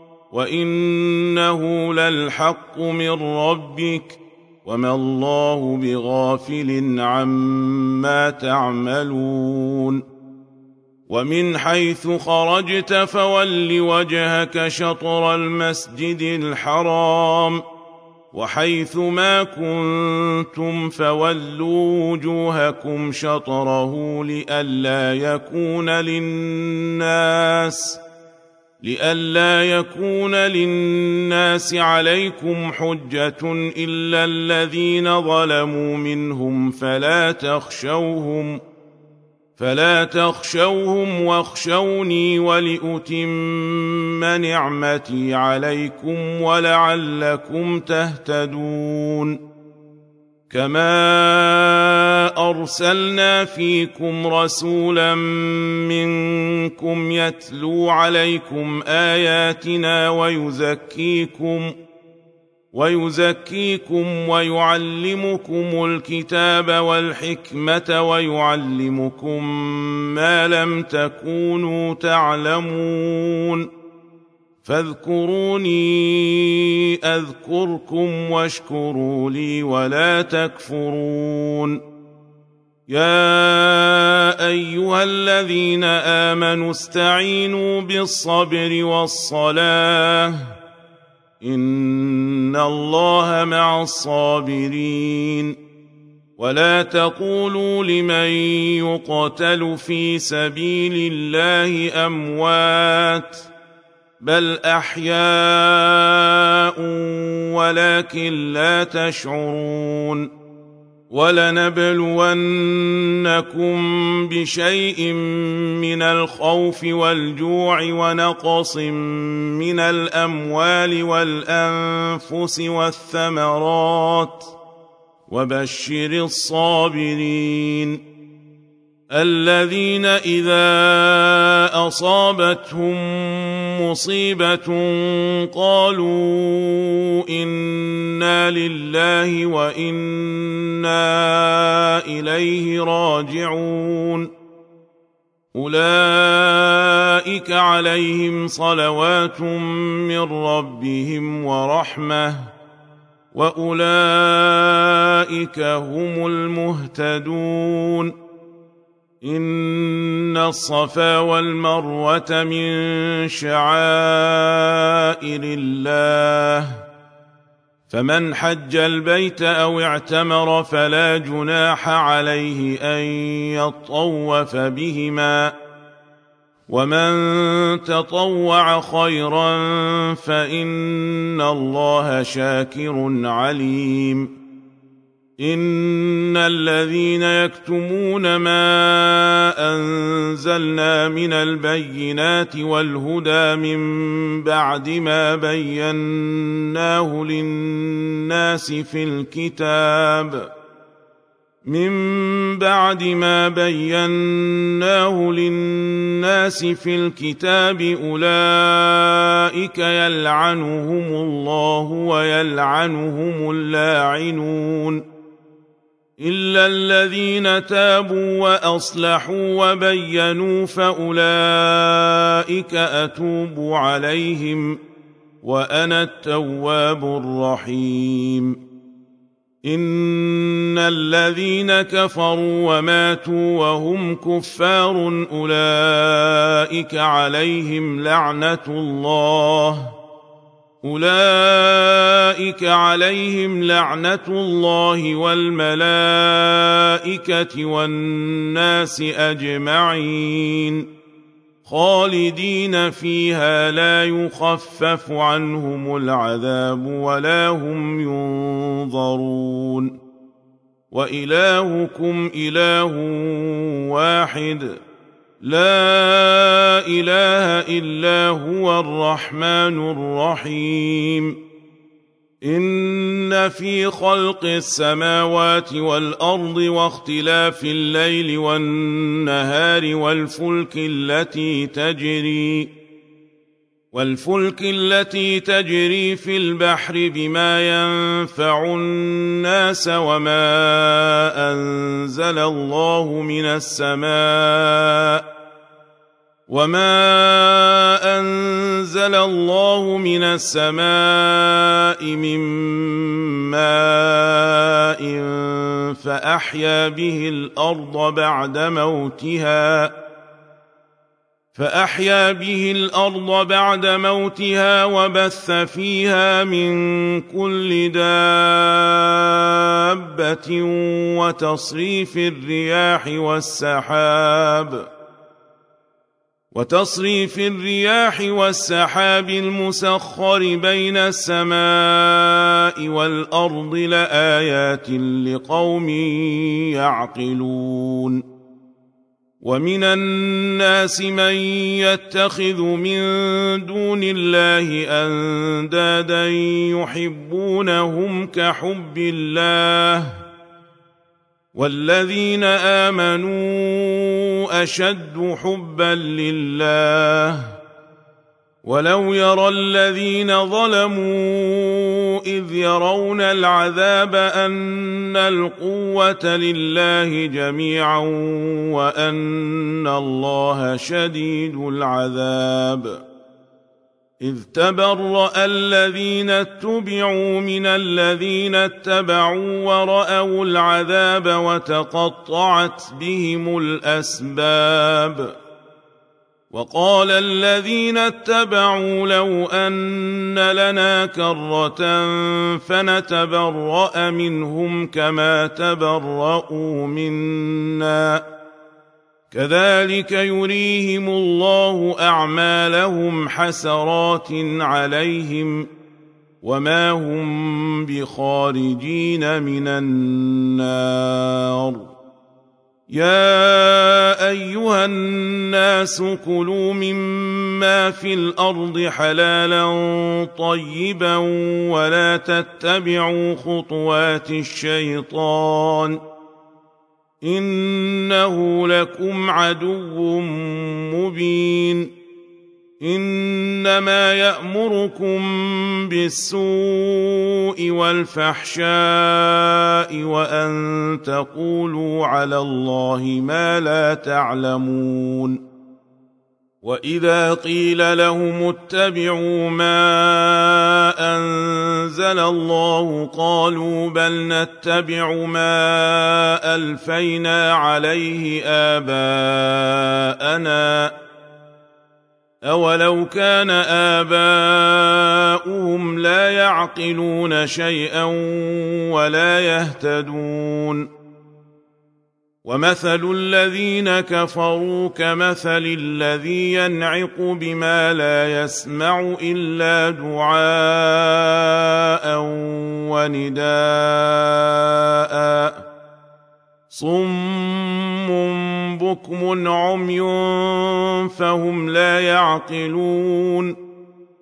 وإنه للحق من ربك وما الله بغافل عما تعملون ومن حيث خرجت فول وجهك شطر المسجد الحرام وحيث ما كنتم فولوا وجوهكم شطره لئلا يكون للناس لئلا يكون للناس عليكم حجة إلا الذين ظلموا منهم فلا تخشوهم فلا تخشوهم واخشوني ولأتم نعمتي عليكم ولعلكم تهتدون كما أرسلنا فيكم رسولا منكم يتلو عليكم آياتنا ويزكيكم ويزكيكم ويعلمكم الكتاب والحكمة ويعلمكم ما لم تكونوا تعلمون فاذكروني أذكركم واشكروا لي ولا تكفرون. يا أيها الذين آمنوا استعينوا بالصبر والصلاة إن الله مع الصابرين. ولا تقولوا لمن يقتل في سبيل الله أموات بل أحياء ولكن لا تشعرون. ولنبلونكم بشيء من الخوف والجوع ونقص من الأموال والأنفس والثمرات وبشر الصابرين الذين إذا أصابتهم مصيبة قالوا إنا لله وإنا إليه راجعون. أولئك عليهم صلوات من ربهم ورحمة وأولئك هم المهتدون. إن الصفا والمروة من شعائر الله فمن حج البيت أو اعتمر فلا جناح عليه أن يطوف بهما ومن تطوع خيرا فإن الله شاكر عليم. إن الذين يكتمون ما أنزلنا من البينات والهدى من بعد ما بيناه للناس في الكتاب من بعد ما بيناه للناس في الكتاب أولئك يلعنهم الله ويلعنهم اللاعنون إلا الذين تابوا وأصلحوا وبينوا فأولئك أتوب عليهم وأنا التواب الرحيم. إن الذين كفروا وماتوا وهم كفار أولئك عليهم لعنة الله أولئك عليهم لعنة الله والملائكة والناس أجمعين خالدين فيها لا يخفف عنهم العذاب ولا هم ينظرون. وإلهكم إله واحد لا إله إلا هو الرحمن الرحيم. إن في خلق السماوات والأرض واختلاف الليل والنهار والفلك التي تجري والفلك التي تجري في البحر بما ينفع الناس وما أنزل الله من السماء وما أنزل الله من السماء من ماء فأحيا به الأرض بعد موتها فأحيا به الأرض بعد موتها وبث فيها من كل دابة وتصريف الرياح والسحاب وتصريف الرياح والسحاب المسخر بين السماء والأرض لآيات لقوم يعقلون. ومن الناس من يتخذ من دون الله أندادا يحبونهم كحب الله والذين آمنوا أشد حبا لله ولو يرى الذين ظلموا إذ يرون العذاب أن القوة لله جميعا وأن الله شديد العذاب. إذ تبرأ الذين اتبعوا من الذين اتبعوا ورأوا العذاب وتقطعت بهم الأسباب وقال الذين اتبعوا لو أن لنا كرة فنتبرأ منهم كما تبرأوا منا كذلك يريهم الله أعمالهم حسرات عليهم وما هم بخارجين من النار يا أيها الناس كلوا مما في الأرض حلالا طيبا ولا تتبعوا خطوات الشيطان إنه لكم عدو مبين إنما يأمركم بالسوء والفحشاء وأن تقولوا على الله ما لا تعلمون وإذا قيل لهم اتبعوا ما أنزل الله قالوا بل نتبع ما ألفينا عليه آباءنا أولو كان آباؤهم لا يعقلون شيئا ولا يهتدون ومثل الذين كفروا كمثل الذي ينعق بما لا يسمع إلا دعاء ونداء صم بكم عمي فهم لا يعقلون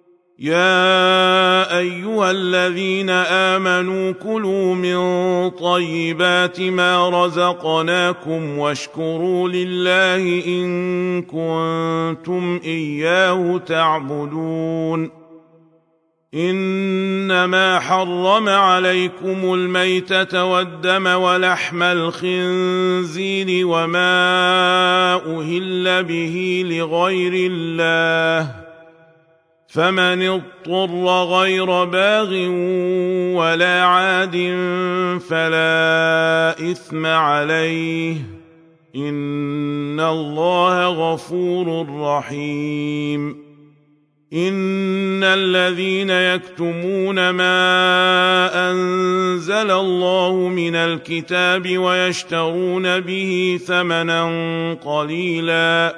يا أيها الذين آمنوا كلوا من طيبات ما رزقناكم واشكروا لله إن كنتم إياه تعبدون إنما حرم عليكم الميتة والدم ولحم الخنزير وما أهل به لغير الله فمن اضطر غير باغ ولا عاد فلا إثم عليه إن الله غفور رحيم إن الذين يكتمون ما أنزل الله من الكتاب ويشترون به ثمنا قليلا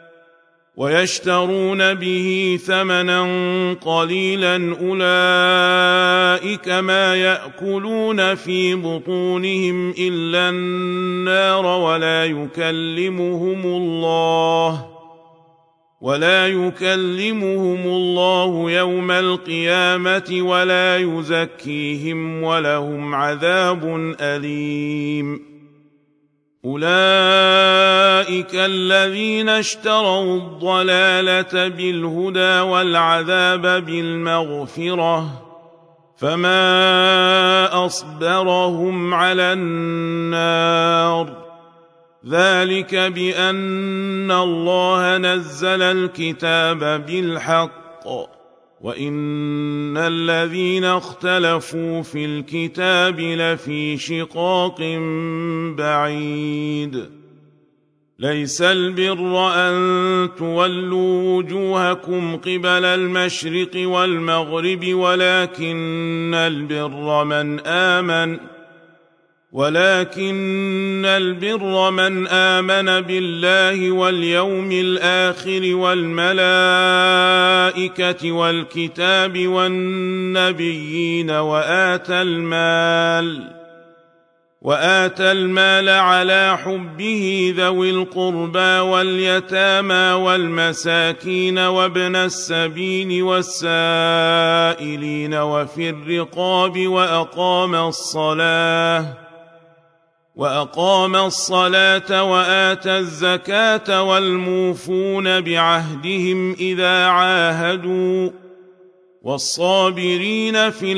ويشترون به ثمنا قليلا أولئك ما يأكلون في بطونهم إلا النار ولا يكلمهم الله ولا يكلمهم الله يوم القيامة ولا يزكيهم ولهم عذاب أليم أولئك الذين اشتروا الضلالة بالهدى والعذاب بالمغفرة فما أصبرهم على النار ذلك بأن الله نزل الكتاب بالحق وإن الذين اختلفوا في الكتاب لفي شقاق بعيد ليس البر أن تولوا وجوهكم قبل المشرق والمغرب ولكن البر من آمن ولكن البر من آمن بالله واليوم الآخر والملائكة والكتاب والنبيين وآتى المال وآتى المال على حبه ذوي القربى واليتامى والمساكين وابن السبيل والسائلين وفي الرقاب وأقام الصلاة وأقام الصلاة وآتى الزكاة والموفون بعهدهم إذا عاهدوا والصابرين في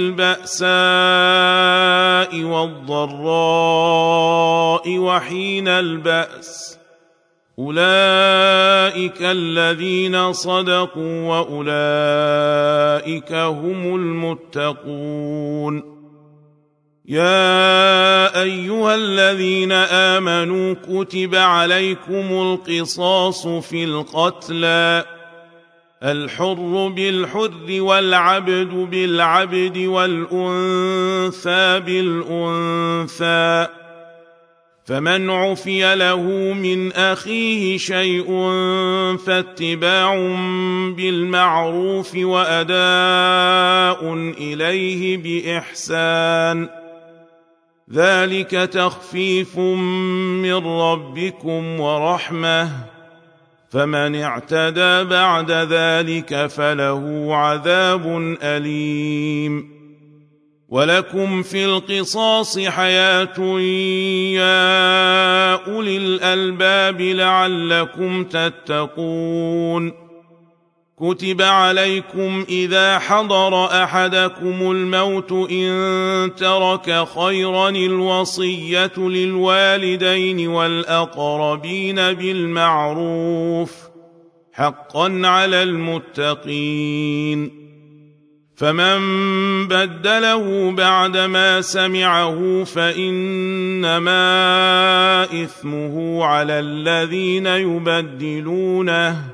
البأساء والضراء وحين البأس أولئك أولئك الذين صدقوا وأولئك هم المتقون. يا أيها الذين آمنوا كتب عليكم القصاص في القتلى، الحر بالحر والعبد بالعبد والأنثى بالأنثى، فمن عفي له من أخيه شيء فاتباع بالمعروف وأداء إليه بإحسان، ذلك تخفيف من ربكم ورحمة، فمن اعتدى بعد ذلك فله عذاب أليم. ولكم في القصاص حياة يا أولي الألباب لعلكم تتقون. كتب عليكم إذا حضر أحدكم الموت إن ترك خيرا الوصية للوالدين والأقربين بالمعروف، حقا على المتقين. فمن بدله بعدما سمعه فإنما إثمه على الذين يبدلونه،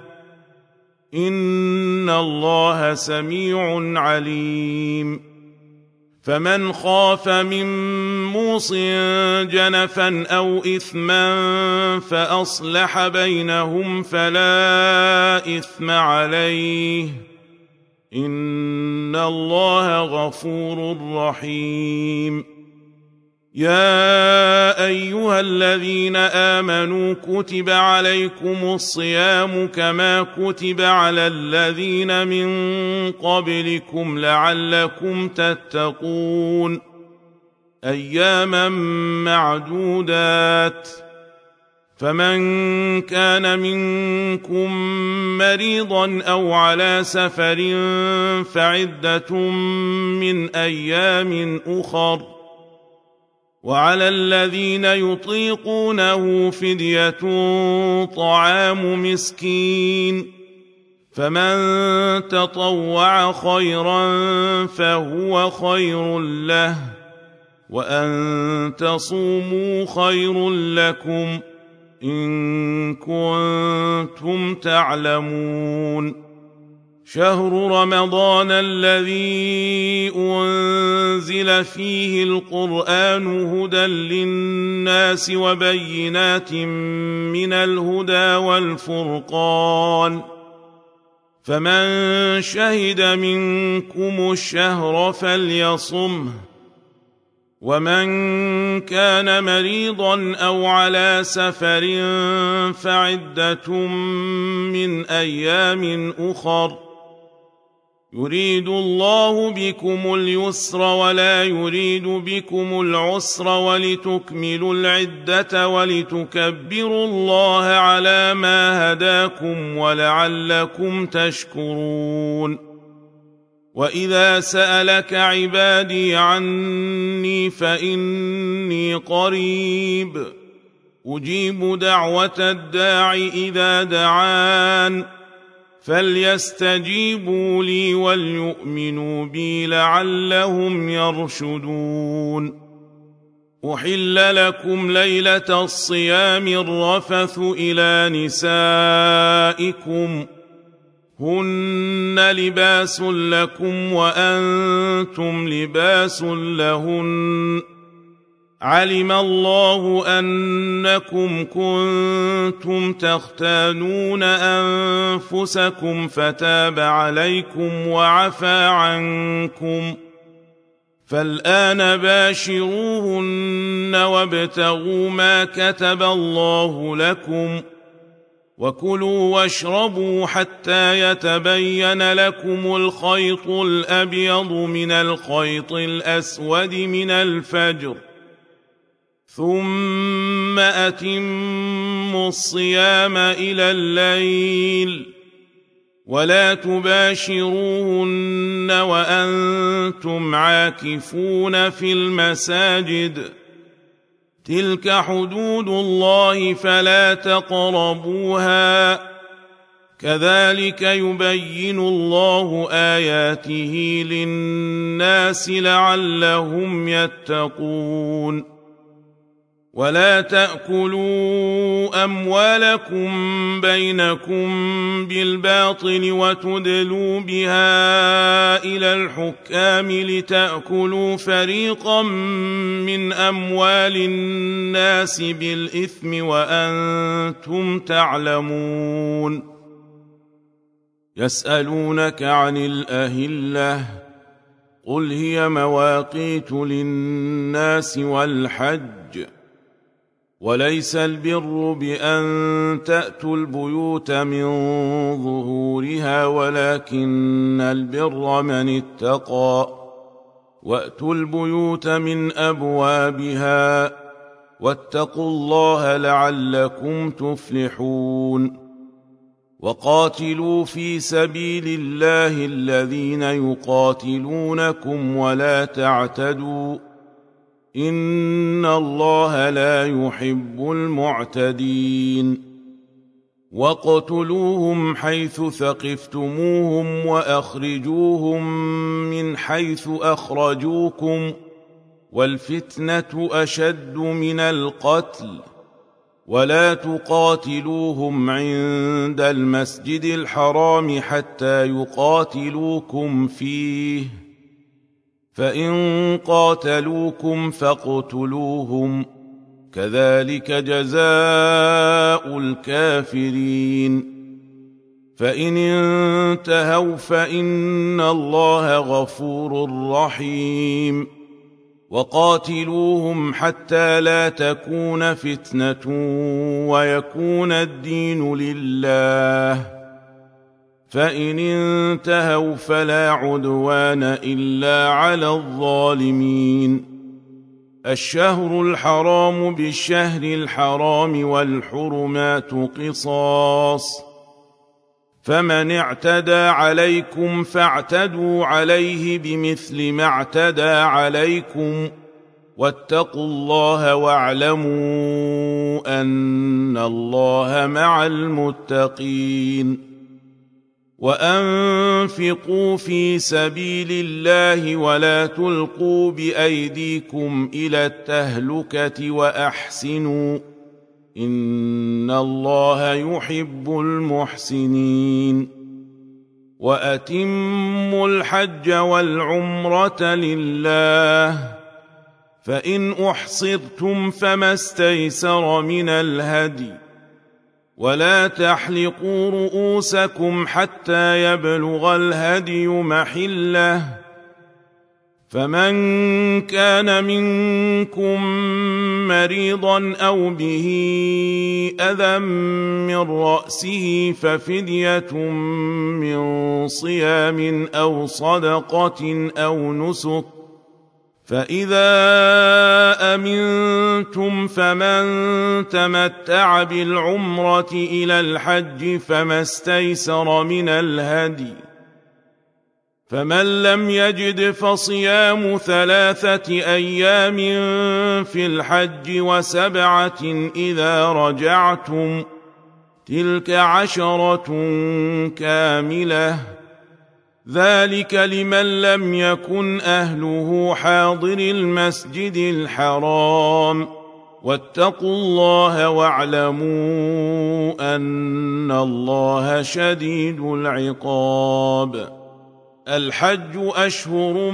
إن الله سميع عليم. فمن خاف من موص جنفا أو إثما فأصلح بينهم فلا إثم عليه، إن الله غفور رحيم. يا أيها الذين آمنوا كتب عليكم الصيام كما كتب على الذين من قبلكم لعلكم تتقون، أياما معدودات. فمن كان منكم مريضا أو على سفر فعدة من أيام أخر، وعلى الذين يطيقونه فدية طعام مسكين، فمن تطوع خيرا فهو خير له، وأن تصوموا خير لكم إن كنتم تعلمون. شهر رمضان الذي أنزل فيه القرآن هدى للناس وبينات من الهدى والفرقان، فمن شهد منكم الشهر فليصمه، ومن كان مريضا أو على سفر فعدة من أيام أخر، يريد الله بكم اليسر ولا يريد بكم العسر ولتكملوا العدة ولتكبروا الله على ما هداكم ولعلكم تشكرون. وإذا سألك عبادي عني فإني قريب أجيب دعوة الداع إذا دعان، فليستجيبوا لي وليؤمنوا بي لعلهم يرشدون. أحل لكم ليلة الصيام الرفث إلى نسائكم، هن لباس لكم وأنتم لباس لهن، علم الله أنكم كنتم تختانون أنفسكم فتاب عليكم وعفى عنكم، فالآن باشروهن وابتغوا ما كتب الله لكم، وكلوا واشربوا حتى يتبين لكم الخيط الأبيض من الخيط الأسود من الفجر، ثم أتموا الصيام إلى الليل، ولا تباشروهن وأنتم عاكفون في المساجد، تلك حدود الله فلا تقربوها، كذلك يبين الله آياته للناس لعلهم يتقون ولا تأكلوا أموالكم بينكم بالباطل وتدلوا بها إلى الحكام لتأكلوا فريقا من أموال الناس بالإثم وأنتم تعلمون يسألونك عن الأهلة قل هي مواقيت للناس والحج وليس البر بأن تأتوا البيوت من ظهورها ولكن البر من اتقى وأتوا البيوت من أبوابها واتقوا الله لعلكم تفلحون وقاتلوا في سبيل الله الذين يقاتلونكم ولا تعتدوا إن الله لا يحب المعتدين واقتلوهم حيث ثقفتموهم وأخرجوهم من حيث أخرجوكم والفتنة أشد من القتل ولا تقاتلوهم عند المسجد الحرام حتى يقاتلوكم فيه فإن قاتلوكم فاقتلوهم كذلك جزاء الكافرين فإن انتهوا فإن الله غفور رحيم وقاتلوهم حتى لا تكون فتنة ويكون الدين لله فإن انتهوا فلا عدوان إلا على الظالمين الشهر الحرام بالشهر الحرام والحرمات قصاص فمن اعتدى عليكم فاعتدوا عليه بمثل ما اعتدى عليكم واتقوا الله واعلموا أن الله مع المتقين وأنفقوا في سبيل الله ولا تلقوا بأيديكم إلى التهلكة وأحسنوا إن الله يحب المحسنين وأتموا الحج والعمرة لله فإن أحصرتم فما استيسر من الهدي ولا تحلقوا رؤوسكم حتى يبلغ الهدي محله فمن كان منكم مريضا أو به أذى من رأسه ففدية من صيام أو صدقة أو نسك فإذا أمنتم فمن تمتع بالعمرة إلى الحج فما استيسر من الهدي فمن لم يجد فصيام ثلاثة أيام في الحج وسبعة إذا رجعتم تلك عشرة كاملة ذلك لمن لم يكن أهله حاضر المسجد الحرام واتقوا الله واعلموا أن الله شديد العقاب الحج أشهر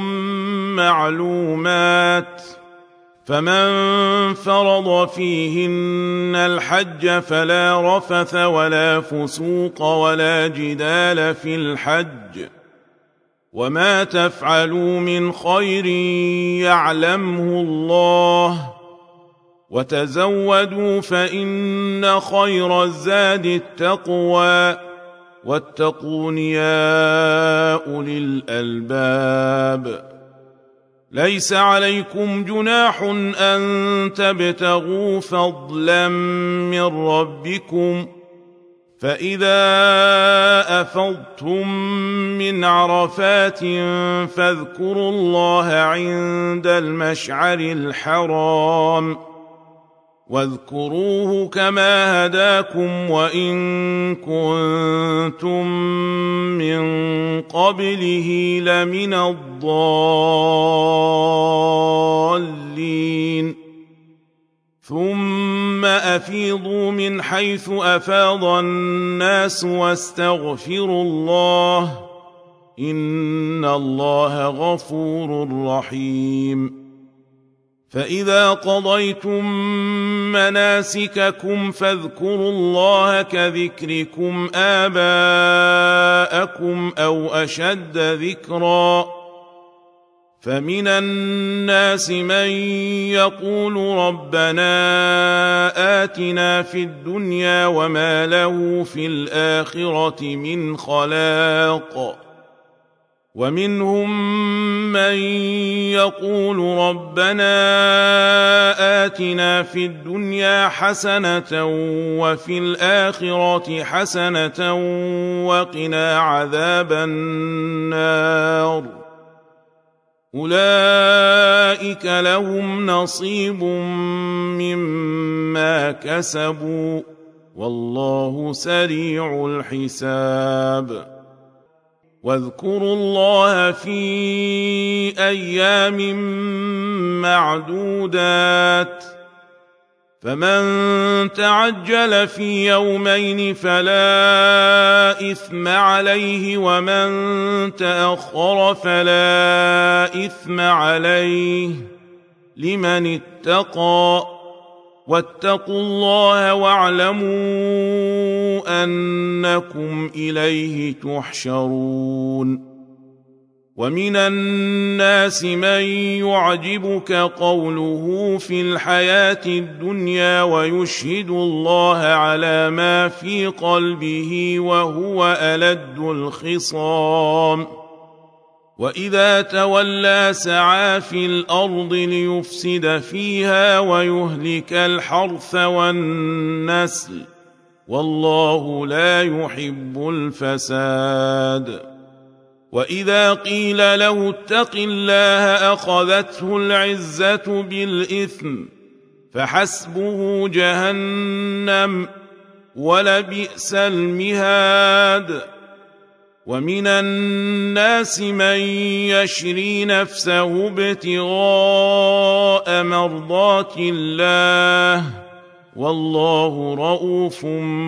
معلومات فمن فرض فيهن الحج فلا رفث ولا فسوق ولا جدال في الحج وما تفعلوا من خير يعلمه الله وتزودوا فإن خير الزاد التقوى واتقون يا أولي الألباب ليس عليكم جناح أن تبتغوا فضلا من ربكم فإذا أفضتم من عرفات فاذكروا الله عند المشعر الحرام واذكروه كما هداكم وإن كنتم من قبله لمن الضالين ثم أفيضوا من حيث أفاض الناس واستغفروا الله إن الله غفور رحيم فإذا قضيتم مناسككم فاذكروا الله كذكركم آباءكم أو أشد ذكرا فمن الناس من يقول ربنا آتنا في الدنيا وما له في الآخرة من خلاق ومنهم من يقول ربنا آتنا في الدنيا حسنة وفي الآخرة حسنة وقنا عذاب النار أولئك لهم نصيب مما كسبوا والله سريع الحساب واذكروا الله في أيام معدودات فمن تعجل في يومين فلا إثم عليه ومن تأخر فلا إثم عليه لمن اتقى واتقوا الله واعلموا أنكم إليه تحشرون ومن الناس من يعجبك قوله في الحياة الدنيا ويشهد الله على ما في قلبه وهو ألد الخصام وإذا تولى سعى في الأرض ليفسد فيها ويهلك الحرث والنسل والله لا يحب الفساد وإذا قيل له اتق الله أخذته العزة بالإثم فحسبه جهنم ولبئس المهاد ومن الناس من يشري نفسه ابتغاء مرضات الله والله رؤوف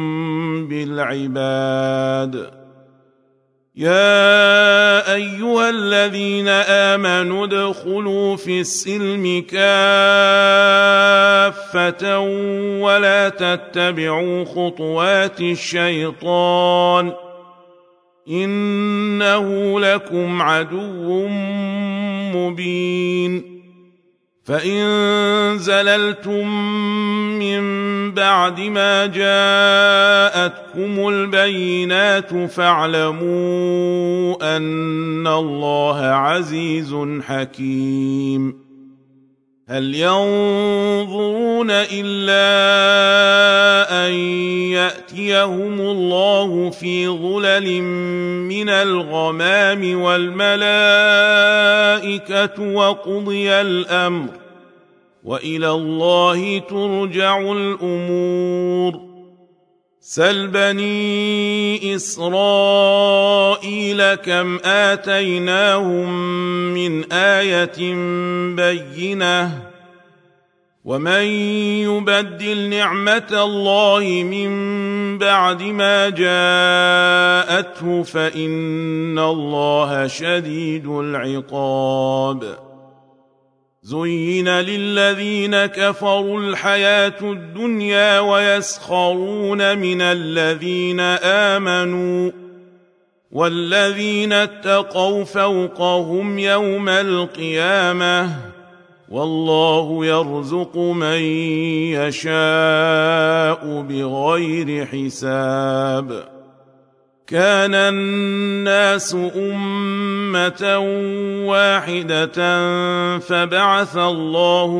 بالعباد يا أيها الذين آمنوا ادخلوا في السلم كافة ولا تتبعوا خطوات الشيطان إنه لكم عدو مبين فإن زللتم من بعد ما جاءتكم البينات فاعلموا أن الله عزيز حكيم هل ينظرون إلا أن يأتيهم الله في ظلل من الغمام والملائكة وقضي الأمر وإلى الله ترجع الأمور سل بني إسرائيل كم آتيناهم من آية بينة ومن يبدل نعمة الله من بعد ما جاءته فإن الله شديد العقاب زين للذين كفروا الحياة الدنيا ويسخرون من الذين آمنوا والذين اتقوا فوقهم يوم القيامة والله يرزق من يشاء بغير حساب كان الناس أمة واحدة فبعث الله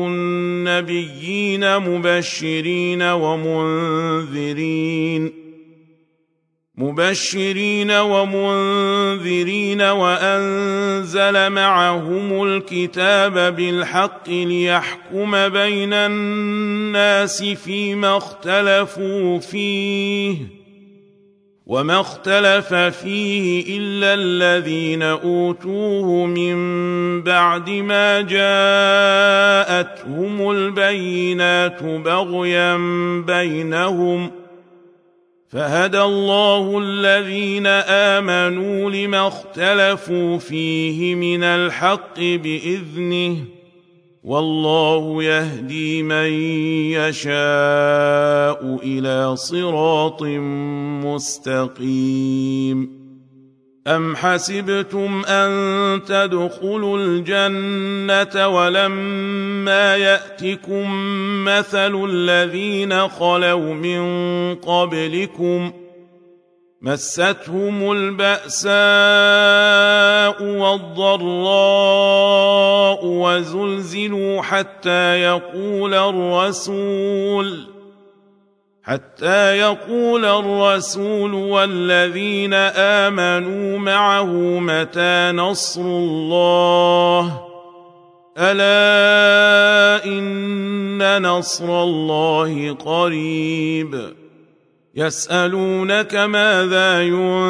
النبيين مبشرين ومنذرين مبشرين ومنذرين وأنزل معهم الكتاب بالحق ليحكم بين الناس فيما اختلفوا فيه وما اختلف فيه إلا الذين أوتوه من بعد ما جاءتهم البينات بغيا بينهم فهدى الله الذين آمنوا لما اختلفوا فيه من الحق بإذنه والله يهدي من يشاء إلى صراط مستقيم أم حسبتم أن تدخلوا الجنة ولما يأتكم مثل الذين خلوا من قبلكم مستهم البأساء والضراء وزلزلوا حتى يقول الرسول حتى يقول الرسول والذين آمنوا معه متى نصر الله ألا إن نصر الله قريب يسألونك ماذا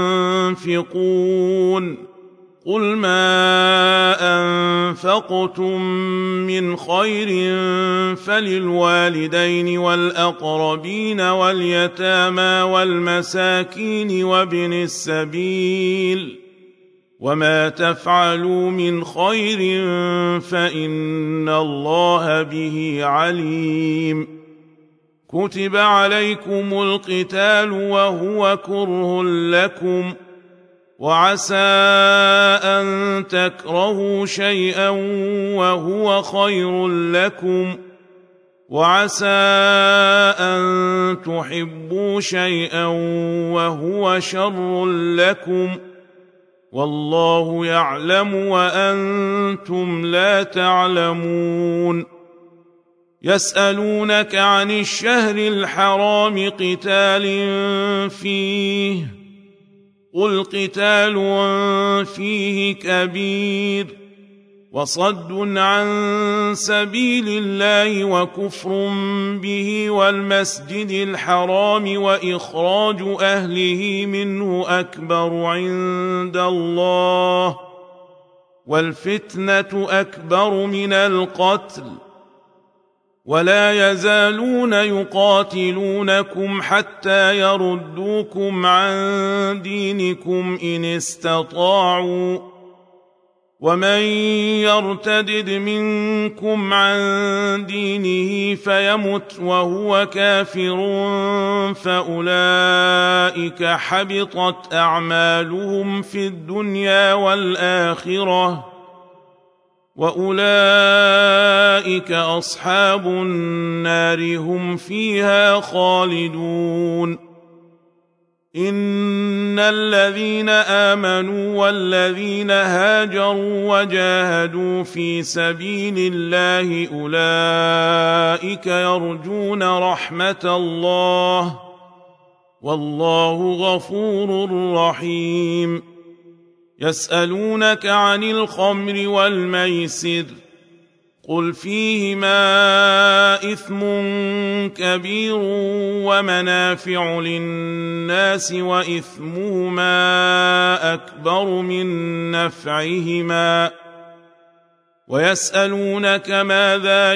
ينفقون قل ما أنفقتم من خير فللوالدين والأقربين واليتامى والمساكين وابن السبيل وما تفعلوا من خير فإن الله به عليم كتب عليكم القتال وهو كره لكم وعسى أن تكرهوا شيئا وهو خير لكم وعسى أن تحبوا شيئا وهو شر لكم والله يعلم وأنتم لا تعلمون يسألونك عن الشهر الحرام قتال فيه قل قتال فيه كبير وصد عن سبيل الله وكفر به والمسجد الحرام وإخراج أهله منه أكبر عند الله والفتنة أكبر من القتل ولا يزالون يقاتلونكم حتى يردوكم عن دينكم إن استطاعوا ومن يرتدد منكم عن دينه فيمت وهو كافر فأولئك حبطت أعمالهم في الدنيا والآخرة وأولئك أصحاب النار هم فيها خالدون إن الذين آمنوا والذين هاجروا وجاهدوا في سبيل الله أولئك يرجون رحمة الله والله غفور رحيم يسألونك عن الخمر والميسر قل فيهما إثم كبير ومنافع للناس وإثمهما أكبر من نفعهما ويسألونك ماذا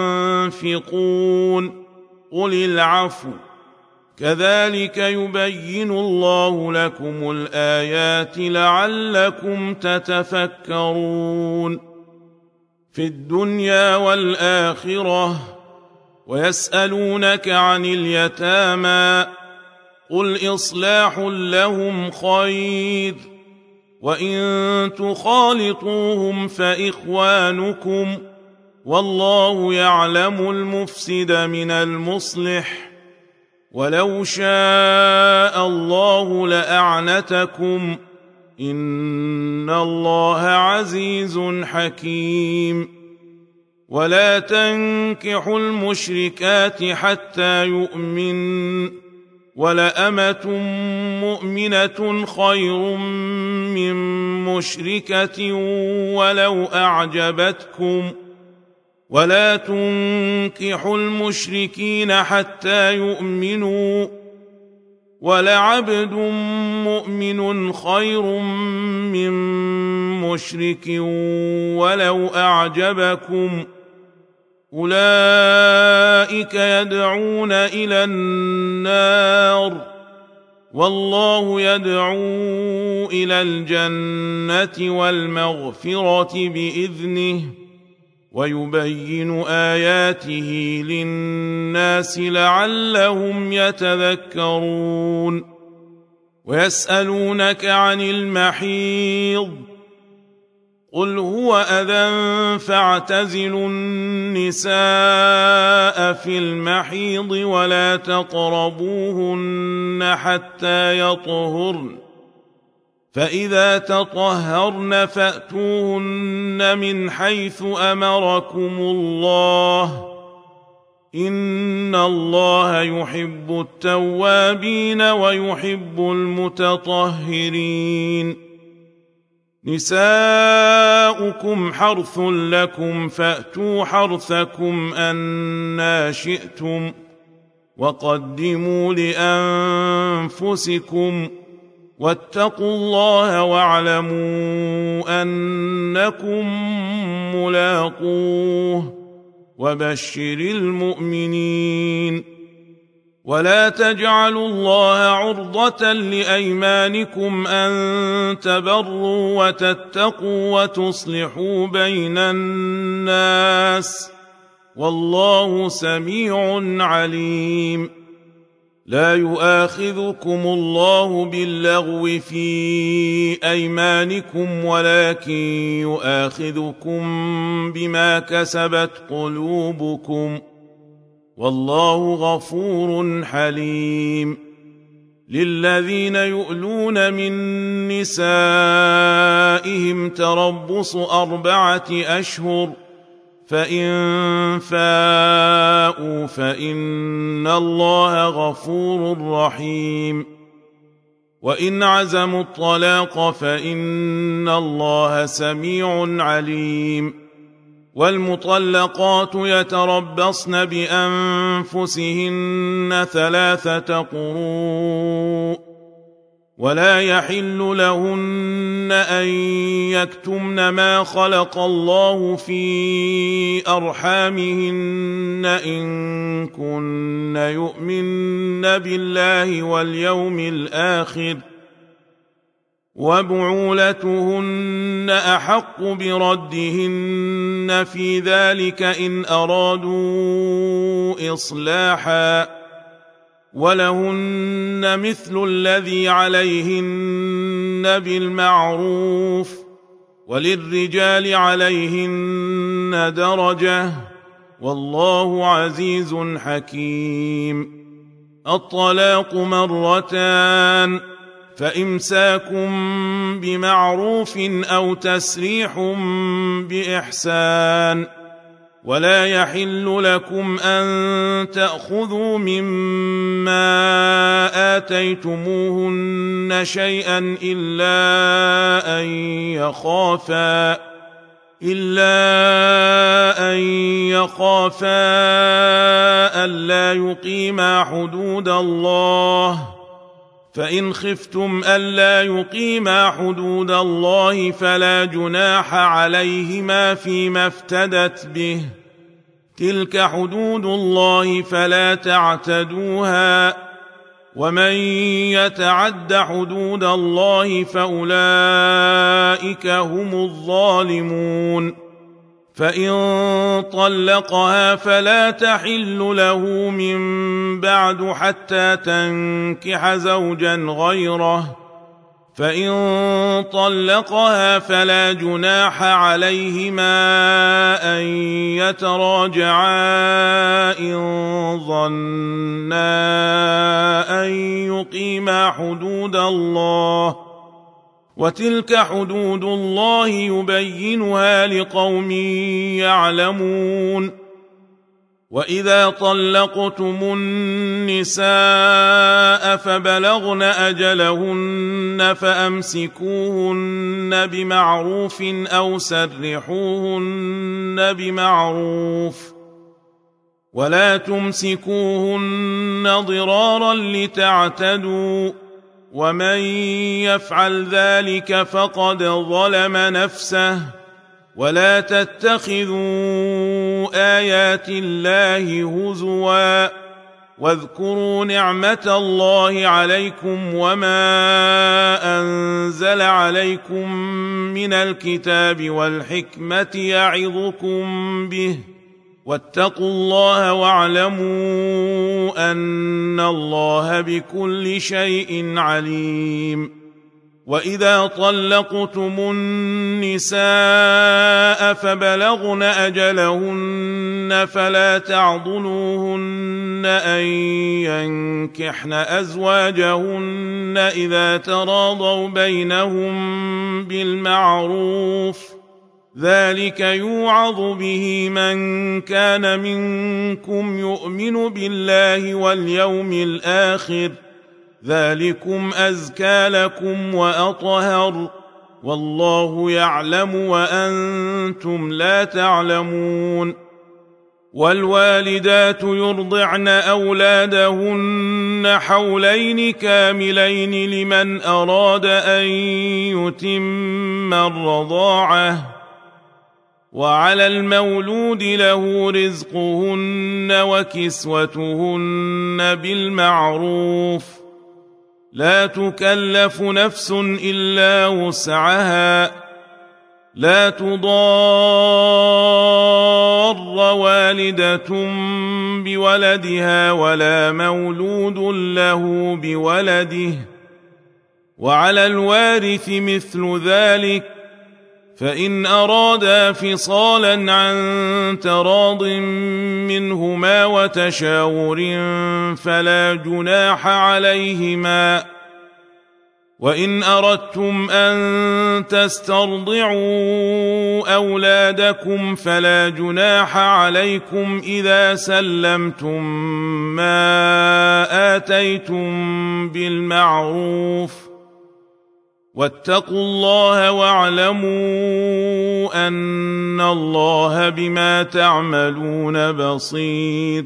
ينفقون قل العفو كذلك يبين الله لكم الآيات لعلكم تتفكرون في الدنيا والآخرة ويسألونك عن اليتامى قل إصلاح لهم خير وإن تخالطوهم فإخوانكم والله يعلم المفسد من المصلح ولو شاء الله لأعنتكم إن الله عزيز حكيم ولا تنكحوا المشركات حتى يؤمن ولأمة مؤمنة خير من مشركة ولو أعجبتكم ولا تنكحوا المشركين حتى يؤمنوا ولعبد مؤمن خير من مشرك ولو أعجبكم أولئك يدعون إلى النار والله يدعو إلى الجنة والمغفرة بإذنه ويبين آياته للناس لعلهم يتذكرون ويسألونك عن المحيض قل هو أذى فاعتزلوا النساء في المحيض ولا تقربوهن حتى يطهرن فإذا تطهرن فأتوهن من حيث أمركم الله إن الله يحب التوابين ويحب المتطهرين نساؤكم حرث لكم فأتوا حرثكم أنى شئتم وقدموا لأنفسكم واتقوا الله واعلموا أنكم ملاقوه وبشر المؤمنين ولا تجعلوا الله عرضة لأيمانكم أن تبروا وتتقوا وتصلحوا بين الناس والله سميع عليم لا يؤاخذكم الله باللغو في أيمانكم ولكن يؤاخذكم بما كسبت قلوبكم والله غفور حليم للذين يؤلون من نسائهم تربص أربعة أشهر فإن فاءوا فإن الله غفور رحيم وإن عزموا الطلاق فإن الله سميع عليم والمطلقات يتربصن بأنفسهن ثلاثة قروء ولا يحل لهن أن يكتمن ما خلق الله في أرحامهن إن كن يؤمن بالله واليوم الآخر وبعولتهن أحق بردهن في ذلك إن أرادوا إصلاحا ولهن مثل الذي عليهن بالمعروف وللرجال عليهن درجة والله عزيز حكيم الطلاق مرتان فإمساكم بمعروف أو تسريح بإحسان ولا يحل لكم أن تأخذوا مما آتيتموهن شيئا إلا أن يخافا إلا أن يخافا ألا يقيما حدود الله فإن خفتم ألا يقيما حدود الله فلا جناح عليهما فيما افتدت به تلك حدود الله فلا تعتدوها ومن يتعد حدود الله فأولئك هم الظالمون فإن طلقها فلا تحل له من بعد حتى تنكح زوجا غيره فإن طلقها فلا جناح عليهما أن يتراجعا إن ظنا أن يقيما حدود الله وتلك حدود الله يبينها لقوم يعلمون وإذا طلقتم النساء فبلغن أجلهن فأمسكوهن بمعروف أو سرحوهن بمعروف ولا تمسكوهن ضرارا لتعتدوا ومن يفعل ذلك فقد ظلم نفسه ولا تتخذوا آيات الله هزوا واذكروا نعمة الله عليكم وما أنزل عليكم من الكتاب والحكمة يعظكم به واتقوا الله واعلموا أن الله بكل شيء عليم. وإذا طلقتم النساء فبلغن أجلهن فلا تعضلوهن أن ينكحن أزواجهن إذا تراضوا بينهم بالمعروف ذلك يوعظ به من كان منكم يؤمن بالله واليوم الآخر ذلكم أزكى لكم وأطهر والله يعلم وأنتم لا تعلمون. والوالدات يرضعن أولادهن حولين كاملين لمن أراد أن يتم الرضاعة وعلى المولود له رزقهن وكسوتهن بالمعروف لا تكلف نفس إلا وسعها لا تضار والدة بولدها ولا مولود له بولده وعلى الوارث مثل ذلك فإن أرادا فصالا عن تراض منهما وتشاور فلا جناح عليهما. وإن أردتم أن تسترضعوا أولادكم فلا جناح عليكم إذا سلمتم ما آتيتم بالمعروف واتقوا الله واعلموا أن الله بما تعملون بصير.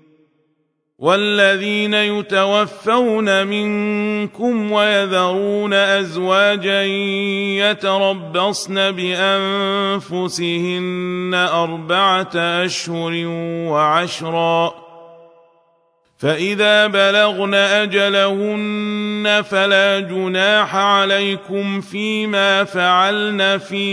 والذين يتوفون منكم ويذرون أزواجا يتربصن بأنفسهن أربعة أشهر وعشرا فإذا بلغن أجلهن فلا جناح عليكم فيما فعلن في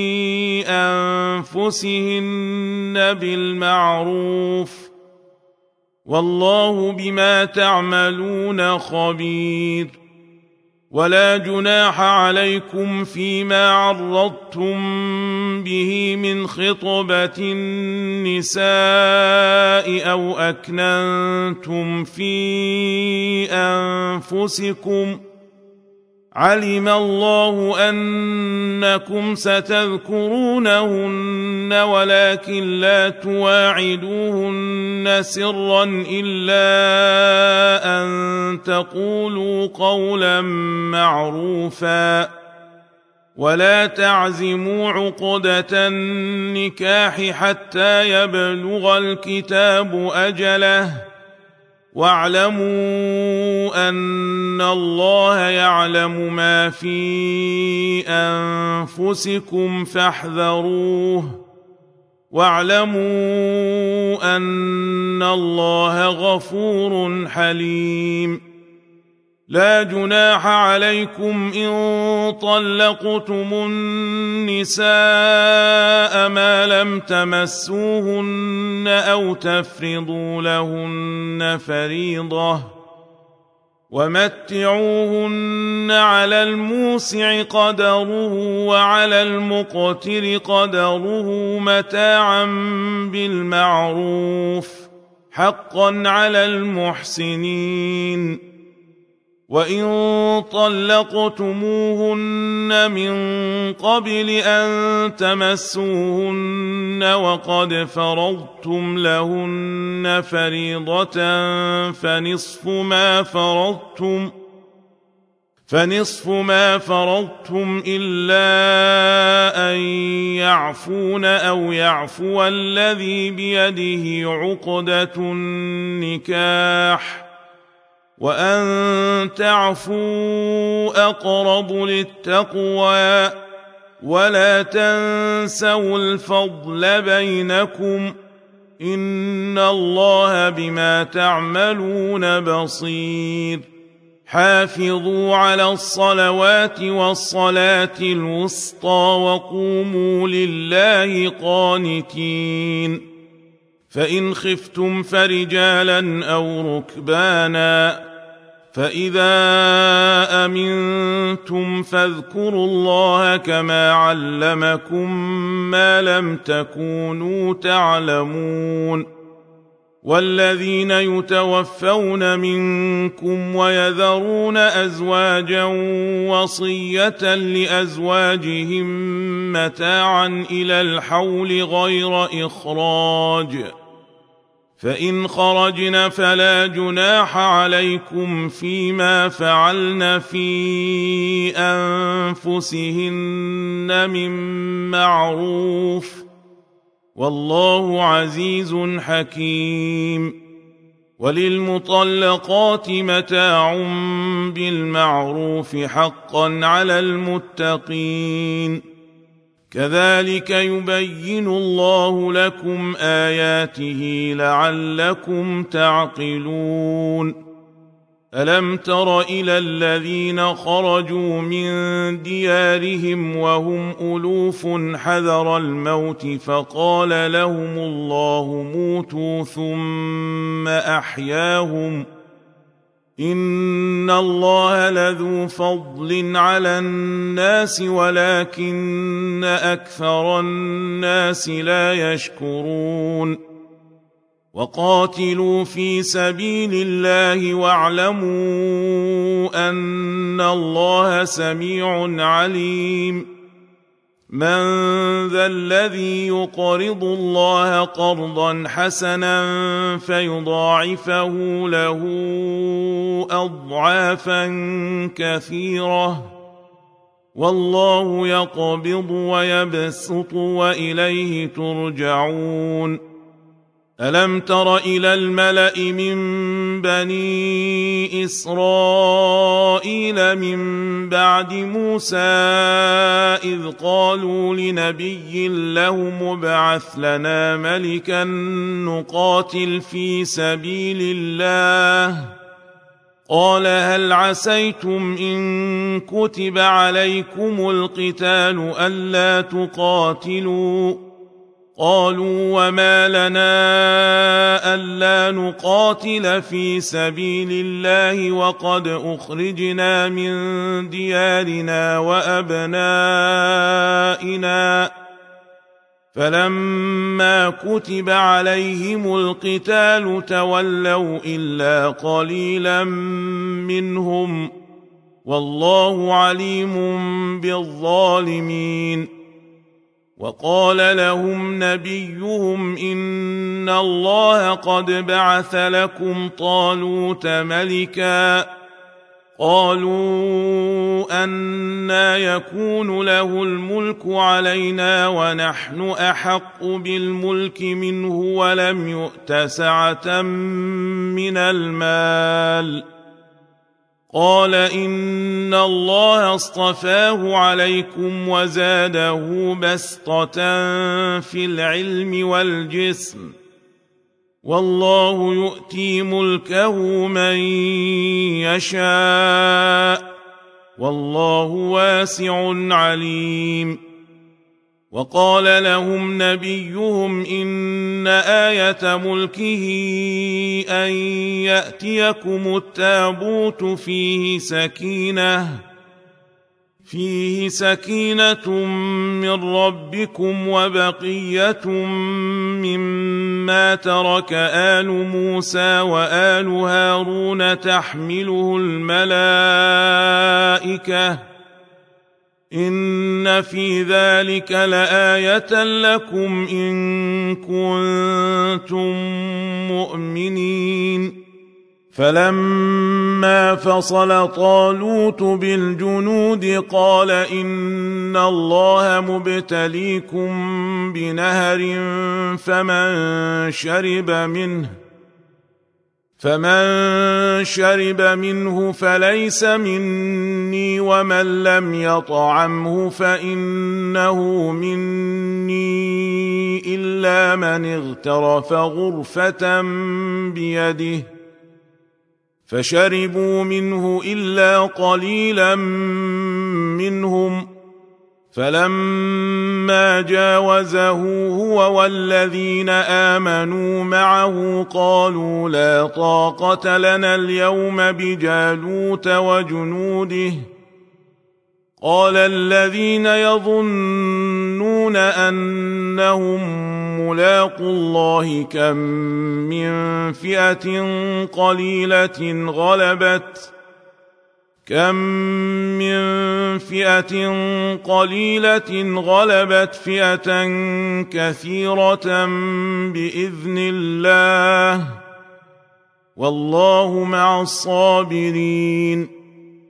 أنفسهن بالمعروف والله بما تعملون خبير. ولا جناح عليكم فيما عرضتم به من خطبة النساء أو أكننتم في أنفسكم علم الله أنكم ستذكرونهن ولكن لا تواعدوهن سرا إلا أن تقولوا قولا معروفا ولا تعزموا عقدة النكاح حتى يبلغ الكتاب أجله واعلموا أن الله يعلم ما في أنفسكم فاحذروه واعلموا أن الله غفور حليم. لا جناح عليكم إن طلقتم النساء ما لم تمسوهن أو تفرضوا لهن فريضة ومتعوهن على الموسع قدره وعلى المقتر قدره متاعا بالمعروف حقا على المحسنين. وإن طلقتموهن من قبل أن تمسوهن وقد فرضتم لهن فريضة فنصف ما فرضتم فنصف ما فرضتم إلا أن يعفون أو يعفو الذي بيده عقدة النكاح وأن تعفوا أقرب للتقوى ولا تنسوا الفضل بينكم إن الله بما تعملون بصير حافظوا على الصلوات والصلاة الوسطى وقوموا لله قانتين فإن خفتم فرجالا أو ركبانا فإذا أمنتم فاذكروا الله كما علمكم ما لم تكونوا تعلمون والذين يتوفون منكم ويذرون أزواجا وصية لأزواجهم متاعا إلى الحول غير إخراج فإن خرجن فلا جناح عليكم فيما فعلن في أنفسهن من معروف والله عزيز حكيم وللمطلقات متاع بالمعروف حقا على المتقين كذلك يبين الله لكم آياته لعلكم تعقلون ألم تر إلى الذين خرجوا من ديارهم وهم ألوف حذر الموت فقال لهم الله موتوا ثم أحياهم إن الله لذو فضل على الناس ولكن أكثر الناس لا يشكرون وقاتلوا في سبيل الله واعلموا أن الله سميع عليم من ذا الذي يقرض الله قرضا حسنا فيضاعفه له أضعافا كثيرة والله يقبض ويبسط وإليه ترجعون ألم تر إلى الملأ من بني إسرائيل من بعد موسى إذ قالوا لنبي له مبعث لنا ملكا نقاتل في سبيل الله قال هل عسيتم إن كتب عليكم القتال ألا تقاتلوا قالوا وما لنا ألا نقاتل في سبيل الله وقد أخرجنا من ديارنا وأبنائنا فلما كتب عليهم القتال تولوا إلا قليلا منهم والله عليم بالظالمين وقال لهم نبيهم إن الله قد بعث لكم طالوت ملكا قالوا أنى يكون له الملك علينا ونحن أحق بالملك منه ولم يؤت سعة من المال قال إن الله اصطفاه عليكم وزاده بسطة في العلم والجسم والله يؤتي ملكه من يشاء والله واسع عليم وقال لهم نبيهم إن آية ملكه أن يأتيكم التابوت فيه سكينة فيه سكينة من ربكم وبقية مما ترك آل موسى وآل هارون تحمله الملائكة إن في ذلك لآية لكم إن كنتم مؤمنين. فلما فصل طالوت بالجنود قال إن الله مبتليكم بنهر فمن شرب منه فمن شرب منه فليس مني ومن لم يطعمه فإنه مني إلا من اغترف غرفة بيده فشربوا منه إلا قليلا منهم فلما جاوزه هو والذين آمنوا معه قالوا لا طاقة لنا اليوم بجالوت وجنوده قال الذين يظنون أنهم ملاقوا الله كم من فئة قليلة غلبت كم من فئة قليلة غلبت فئة كثيرة بإذن الله والله مع الصابرين.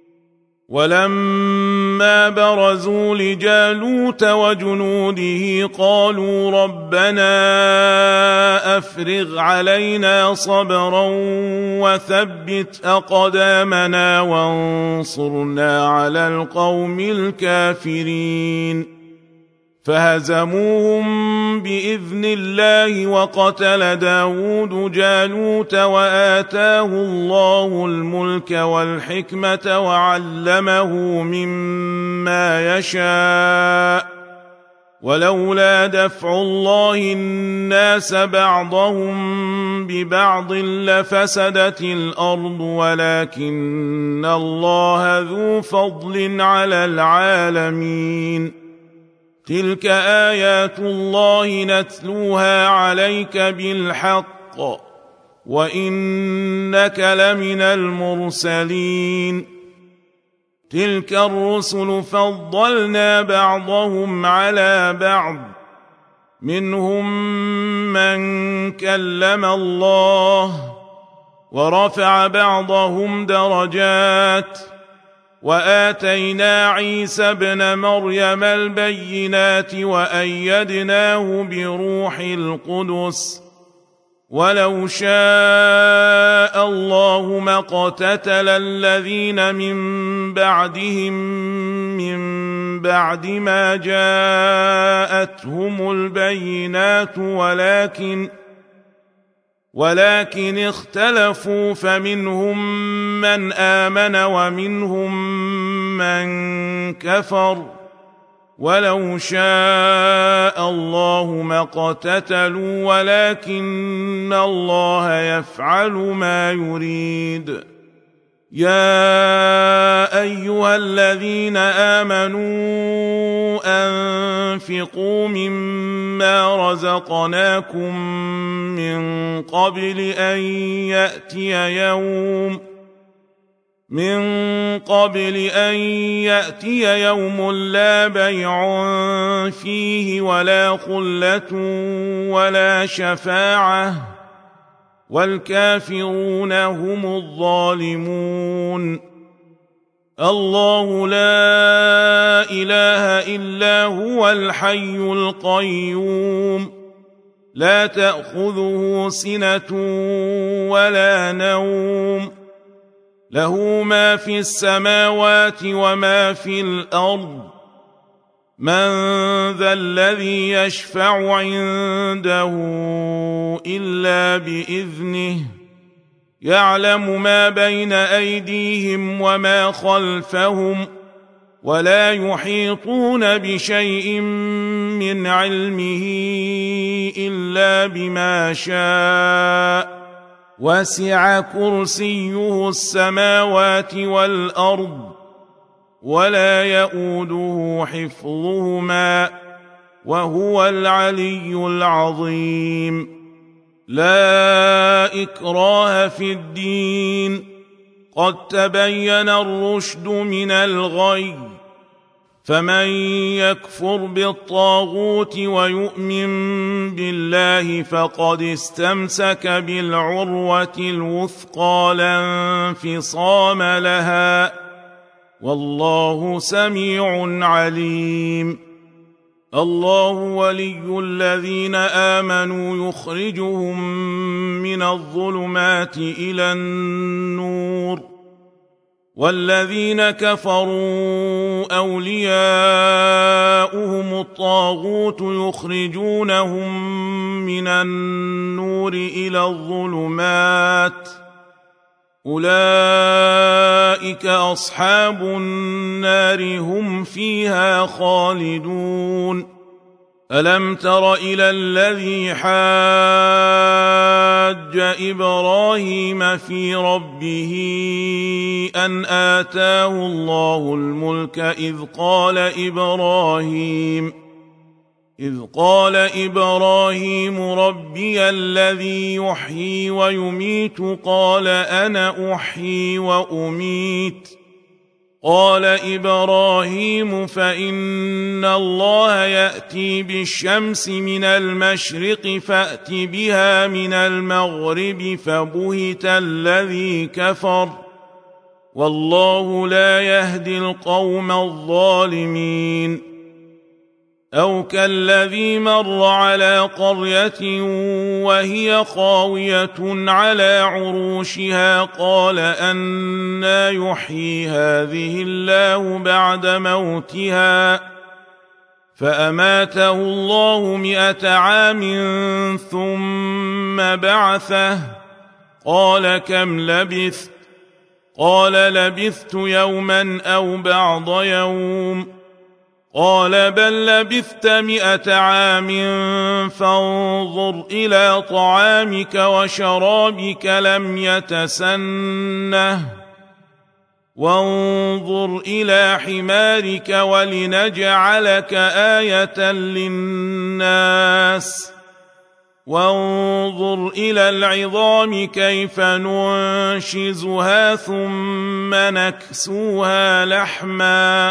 ولما برزوا لجالوت وجنوده قالوا ربنا أفرغ علينا صبرا وثبت أقدامنا وانصرنا على القوم الكافرين. فهزموهم بإذن الله وقتل داود جالوت وآتاه الله الملك والحكمة وعلمه مما يشاء ولولا دفع الله الناس بعضهم ببعض لفسدت الأرض ولكن الله ذو فضل على العالمين. تلك آيات الله نتلوها عليك بالحق وإنك لمن المرسلين. تلك الرسل فضلنا بعضهم على بعض منهم من كلم الله ورفع بعضهم درجات وآتينا عيسى ابن مريم البينات وأيدناه بروح القدس ولو شاء الله ما اقتتل الذين من بعدهم من بعد ما جاءتهم البينات ولكن ولكن اختلفوا فمنهم من آمن ومنهم من كفر ولو شاء الله ما اقتتلوا ولكن الله يفعل ما يريد. يا أيها الذين آمنوا أنفقوا مما رزقناكم من قبل أن يأتي يوم من قبل أن يأتي يوم لا بيع فيه ولا خلة ولا شفاعة والكافرون هم الظالمون. الله لا إله إلا هو الحي القيوم لا تأخذه سنة ولا نوم له ما في السماوات وما في الأرض من ذا الذي يشفع عنده إلا بإذنه يعلم ما بين أيديهم وما خلفهم ولا يحيطون بشيء من علمه إلا بما شاء وسع كرسيه السماوات والأرض ولا يئوده حفظهما وهو العلي العظيم. لا إكراه في الدين، قد تبين الرشد من الغي، فمن يكفر بالطاغوت ويؤمن بالله فقد استمسك بالعروة الوثقى لا انفصام لها، والله سميع عليم. الله ولي الذين آمنوا يخرجهم من الظلمات إلى النور، والذين كفروا أولياؤهم الطاغوت يخرجونهم من النور إلى الظلمات، أولئك أصحاب النار هم فيها خالدون. ألم تر إلى الذي حاج إبراهيم في ربه أن آتاه الله الملك إذ قال إبراهيم إذ قال إبراهيم ربي الذي يحيي ويميت قال أنا أحيي وأميت قال إبراهيم فإن الله يأتي بالشمس من المشرق فأت بها من المغرب فبهت الذي كفر والله لا يهدي القوم الظالمين. أو كالذي مر على قرية وهي خاوية على عروشها قال أنى يحيي هذه الله بعد موتها فأماته الله مئة عام ثم بعثه قال كم لبثت قال لبثت يوما أو بعض يوم قال بل لبثت مئة عام فانظر إلى طعامك وشرابك لم يتسنه وانظر إلى حمارك ولنجعلك آية للناس وانظر إلى العظام كيف ننشزها ثم نكسوها لحما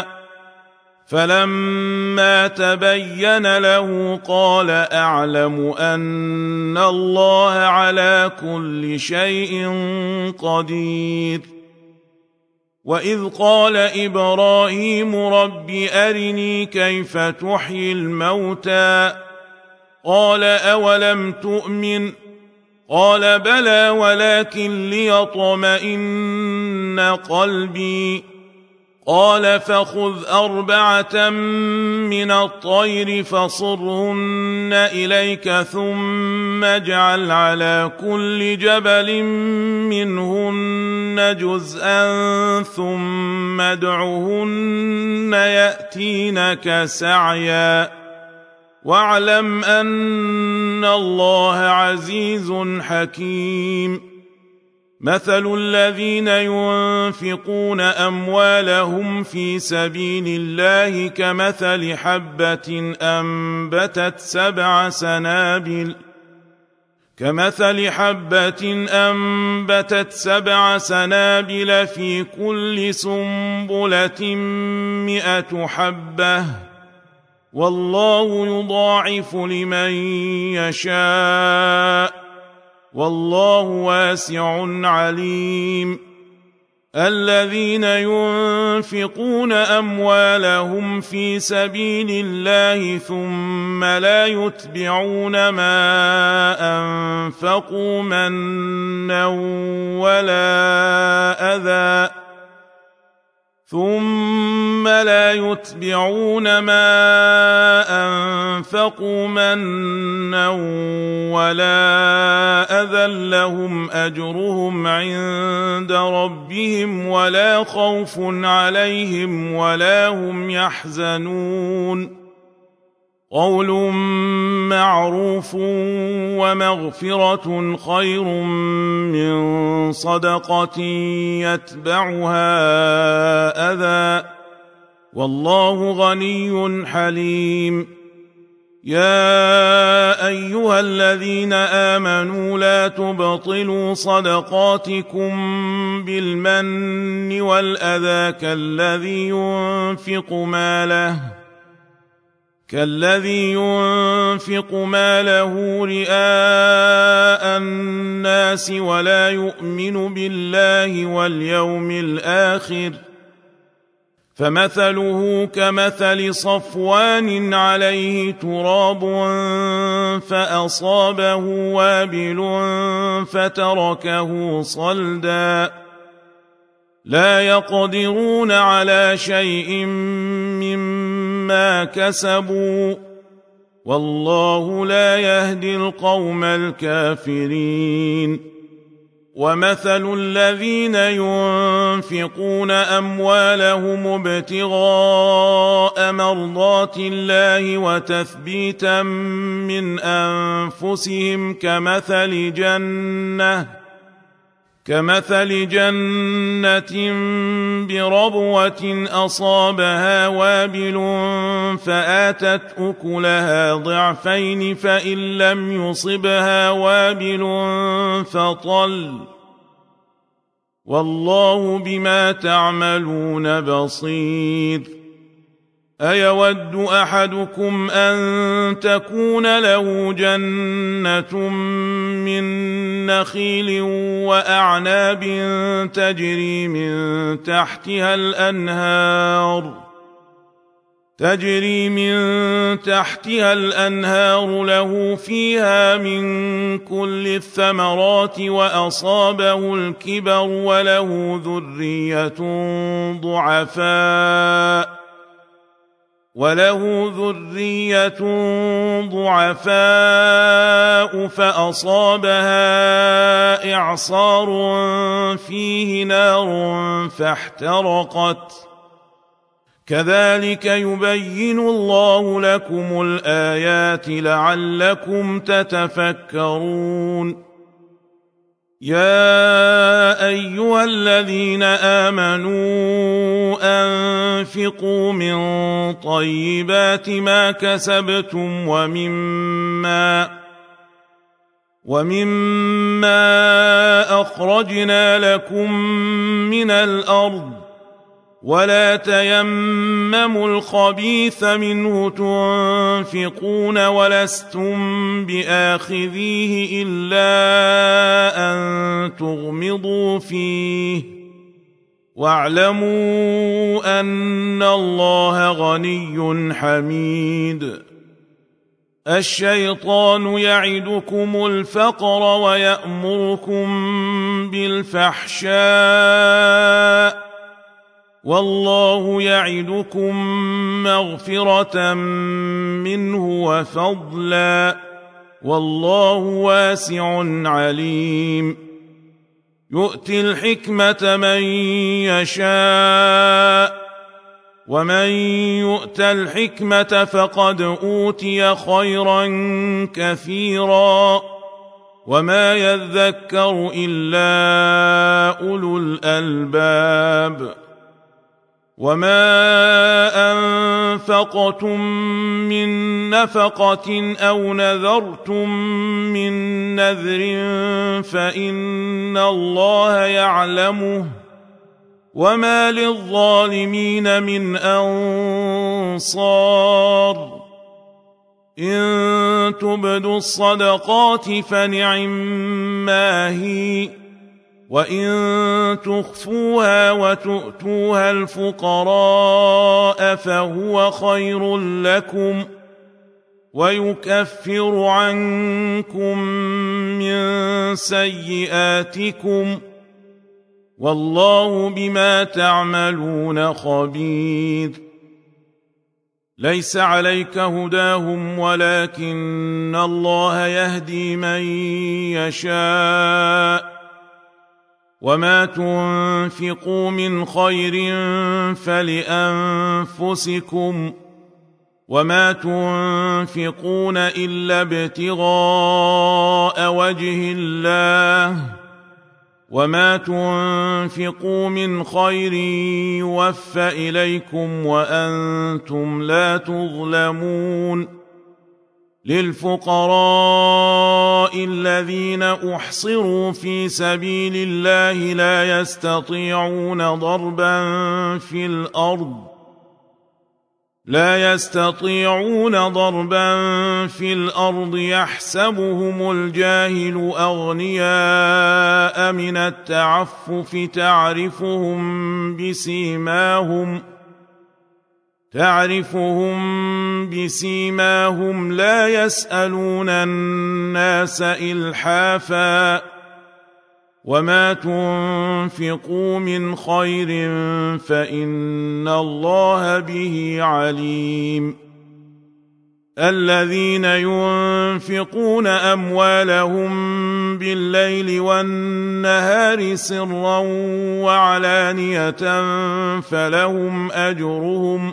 فلما تبين له قال أعلم أن الله على كل شيء قدير. وإذ قال إبراهيم رب أرني كيف تحيي الموتى قال أولم تؤمن قال بلى ولكن ليطمئن قلبي قال فخذ أربعة من الطير فصرهن إليك ثم اجعل على كل جبل منهن جزءا ثم ادعهن يأتينك سعيا واعلم أن الله عزيز حكيم. مثل الذين ينفقون أموالهم في سبيل الله كمثل حبة أنبتت سبع سنابل كمثل حبة أنبتت سبع سنابل في كل سنبلة مئة حبة والله يضاعف لمن يشاء والله واسع عليم. الذين ينفقون أموالهم في سبيل الله ثم لا يتبعون ما أنفقوا منا ولا أذى ثم لا يتبعون ما أنفقوا منا ولا أذى لهم أجرهم عند ربهم ولا خوف عليهم ولا هم يحزنون. قول معروف ومغفرة خير من صدقة يتبعها أذى والله غني حليم. يا أيها الذين آمنوا لا تبطلوا صدقاتكم بالمن والأذى كالذي ينفق ماله كالذي ينفق ماله رئاء الناس ولا يؤمن بالله واليوم الآخر فمثله كمثل صفوان عليه تراب فأصابه وابل فتركه صلدا لا يقدرون على شيء مما كسبوا والله لا يهدي القوم الكافرين. ومثل الذين ينفقون أموالهم ابتغاء مرضات الله وتثبيتا من أنفسهم كمثل جنة كمثل جنة بربوة أصابها وابل فآتت أكلها ضعفين فإن لم يصبها وابل فطل والله بما تعملون بصير. أيود أحدكم أن تكون له جنة من نخيل وأعناب تجري من تحتها الأنهار تجري من تحتها الأنهار له فيها من كل الثمرات وأصابه الكبر وله ذرية ضعفاء وله ذرية ضعفاء فأصابها إعصار فيه نار فاحترقت كذلك يبين الله لكم الآيات لعلكم تتفكرون. يا أيها الذين آمنوا أنفقوا من طيبات ما كسبتم ومما ومما أخرجنا لكم من الأرض ولا تيمموا الخبيث منه تنفقون ولستم بآخذيه إلا أن تغمضوا فيه واعلموا أن الله غني حميد. الشيطان يعدكم الفقر ويأمركم بالفحشاء والله يعدكم مغفرة منه وفضلا والله واسع عليم. يؤتي الحكمة من يشاء ومن يؤت الحكمة فقد أوتي خيرا كثيرا وما يذكر إلا أولو الألباب. وما أنفقتم من نفقة أو نذرتم من نذر فإن الله يعلمه وما للظالمين من أنصار. إن تبدوا الصدقات فنعما هي وإن تخفوها وتؤتوها الفقراء فهو خير لكم ويكفر عنكم من سيئاتكم والله بما تعملون خبير. ليس عليك هداهم ولكن الله يهدي من يشاء وما تنفقوا من خير فلأنفسكم وما تنفقون إلا ابتغاء وجه الله وما تنفقوا من خير يوفى إليكم وأنتم لا تظلمون للفقراء الذين أحصروا في سبيل الله لا يستطيعون ضربا في الأرض لا يستطيعون ضربا في الأرض يحسبهم الجاهل أغنياء من التعفف تعرفهم بسيماهم تعرفهم بسيماهم لا يسألون الناس إلحافا وما تنفقوا من خير فإن الله به عليم الذين ينفقون أموالهم بالليل والنهار سرا وعلانية فلهم أجرهم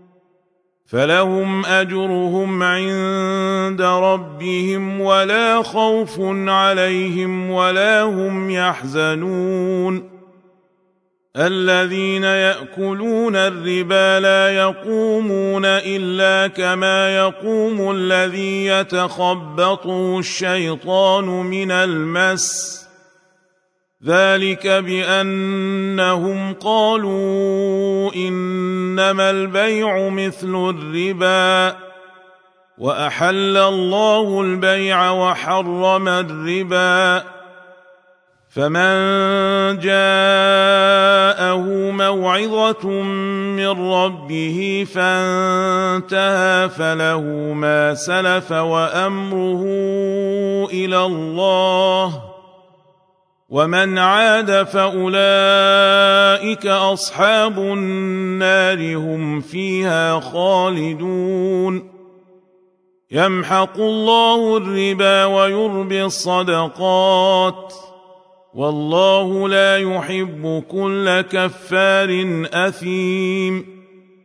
فلهم أجرهم عند ربهم ولا خوف عليهم ولا هم يحزنون الذين يأكلون الربا لا يقومون إلا كما يقوم الذي يتخبطه الشيطان من المس ذلك بأنهم قالوا إنما البيع مثل الربا وأحل الله البيع وحرم الربا فمن جاءه موعظة من ربه فانتهى فله ما سلف وأمره إلى الله ومن عاد فأولئك أصحاب النار هم فيها خالدون يمحق الله الربا ويربي الصدقات والله لا يحب كل كفار أثيم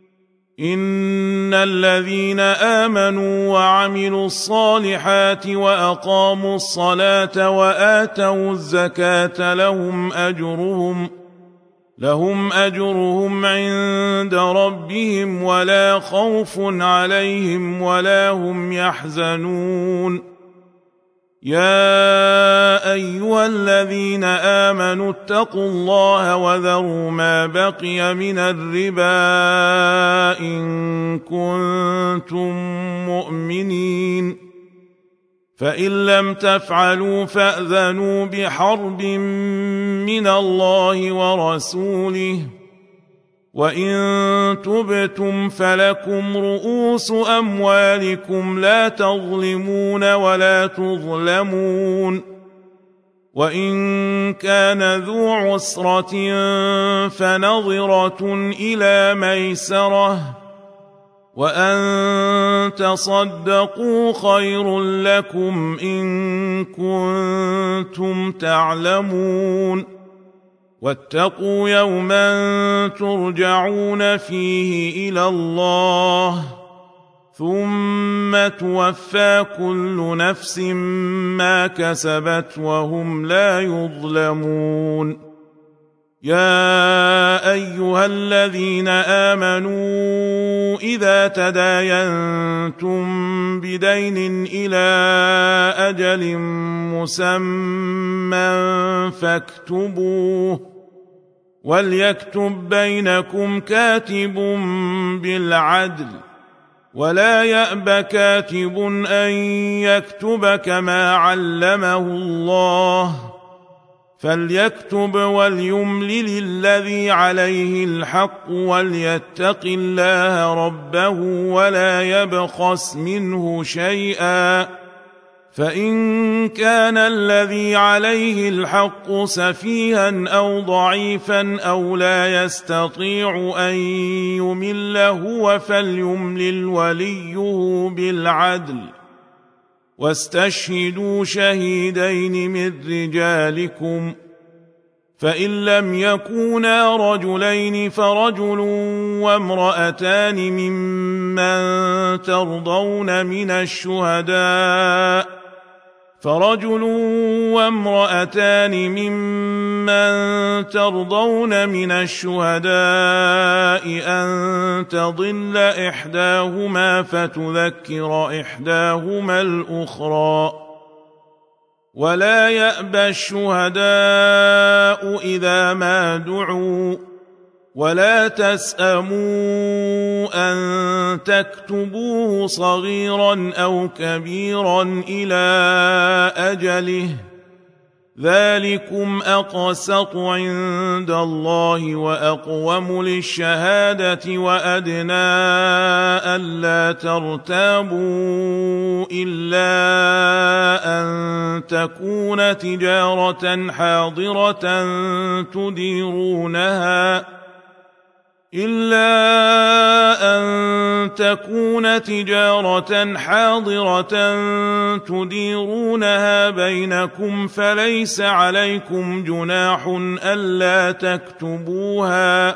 إن الذين آمنوا وعملوا الصالحات وأقاموا الصلاة وآتوا الزكاة لهم أجرهم لهم أجرهم عند ربهم ولا خوف عليهم ولا هم يحزنون يا أيها الذين آمنوا اتقوا الله وذروا ما بقي من الربا إن كنتم مؤمنين فإن لم تفعلوا فأذنوا بحرب من الله ورسوله وإن تبتم فلكم رؤوس أموالكم لا تظلمون ولا تظلمون وإن كان ذو عسرة فنظرة إلى ميسرة وأن تصدقوا خير لكم إن كنتم تعلمون واتقوا يوما ترجعون فيه إلى الله ثم توفى كل نفس ما كسبت وهم لا يظلمون يا أيها الذين آمنوا إذا تداينتم بدين إلى أجل مسمى فاكتبوه وليكتب بينكم كاتب بالعدل ولا يأب كاتب أن يكتب كما علمه الله فليكتب وليملل الذي عليه الحق وليتق الله ربه ولا يبخس منه شيئا فإن كان الذي عليه الحق سفيها أو ضعيفا أو لا يستطيع أن يمل هو فليملل وليه بالعدل واستشهدوا شهيدين من رجالكم فإن لم يكونا رجلين فرجل وامرأتان ممن ترضون من الشهداء فرجل وامرأتان ممن ترضون من الشهداء أن تضل إحداهما فتذكر إحداهما الأخرى ولا يأبى الشهداء إذا ما دعوا ولا تسأموا أن تكتبوه صغيرا أو كبيرا إلى أجله ذلكم أقسط عند الله وأقوم للشهادة وأدنى ألا ترتابوا إلا أن تكون تجارة حاضرة تديرونها إلا أن تكون تجارة حاضرة تديرونها بينكم فليس عليكم جناح ألا تكتبوها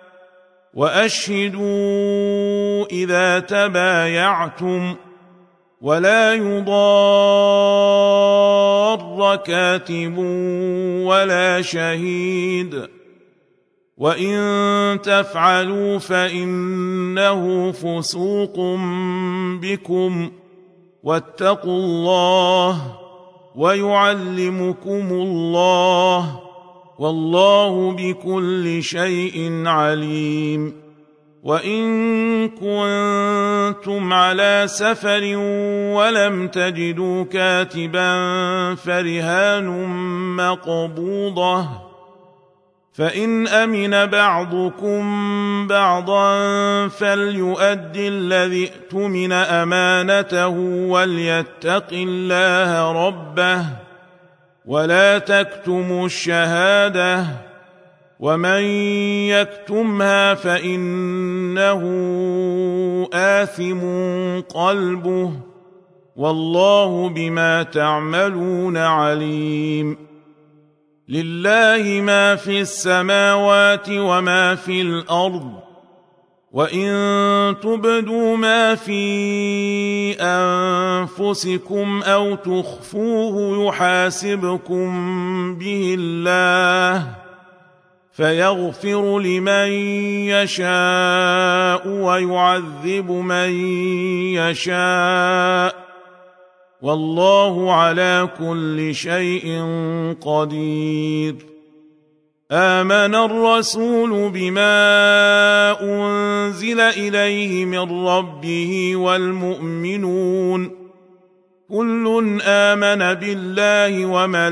وأشهدوا إذا تبايعتم ولا يضار كاتب ولا شهيد وإن تفعلوا فإنه فسوق بكم واتقوا الله ويعلمكم الله والله بكل شيء عليم وإن كنتم على سفر ولم تجدوا كاتبا فرهان مقبوضة فإن أمن بعضكم بعضا فليؤد الذي اؤتمن أمانته وليتق الله ربه ولا تكتموا الشهادة ومن يكتمها فإنه آثم قلبه والله بما تعملون عليم لله ما في السماوات وما في الأرض وإن تبدوا ما في أنفسكم أو تخفوه يحاسبكم به الله فيغفر لمن يشاء ويعذب من يشاء والله على كل شيء قدير آمن الرسول بما أنزل إليه من ربه والمؤمنون كل آمن بالله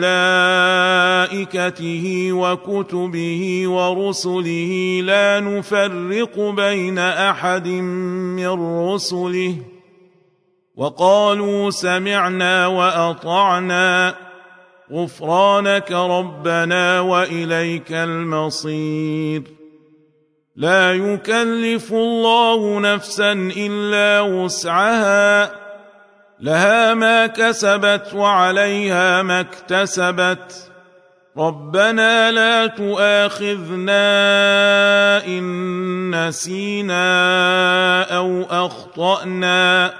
وملائكته وكتبه ورسله لا نفرق بين أحد من رسله وقالوا سمعنا وأطعنا غفرانك ربنا وإليك المصير لا يكلف الله نفسا إلا وسعها لها ما كسبت وعليها ما اكتسبت ربنا لا تؤاخذنا إن نسينا أو أخطأنا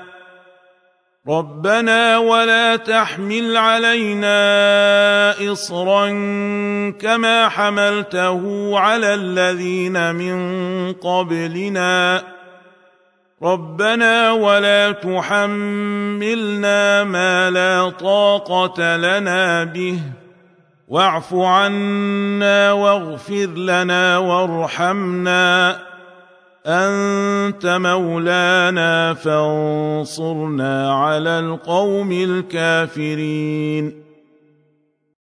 ربنا ولا تحمل علينا إصرا كما حملته على الذين من قبلنا ربنا ولا تحملنا ما لا طاقة لنا به واعف عنا واغفر لنا وارحمنا أنت مولانا فانصرنا على القوم الكافرين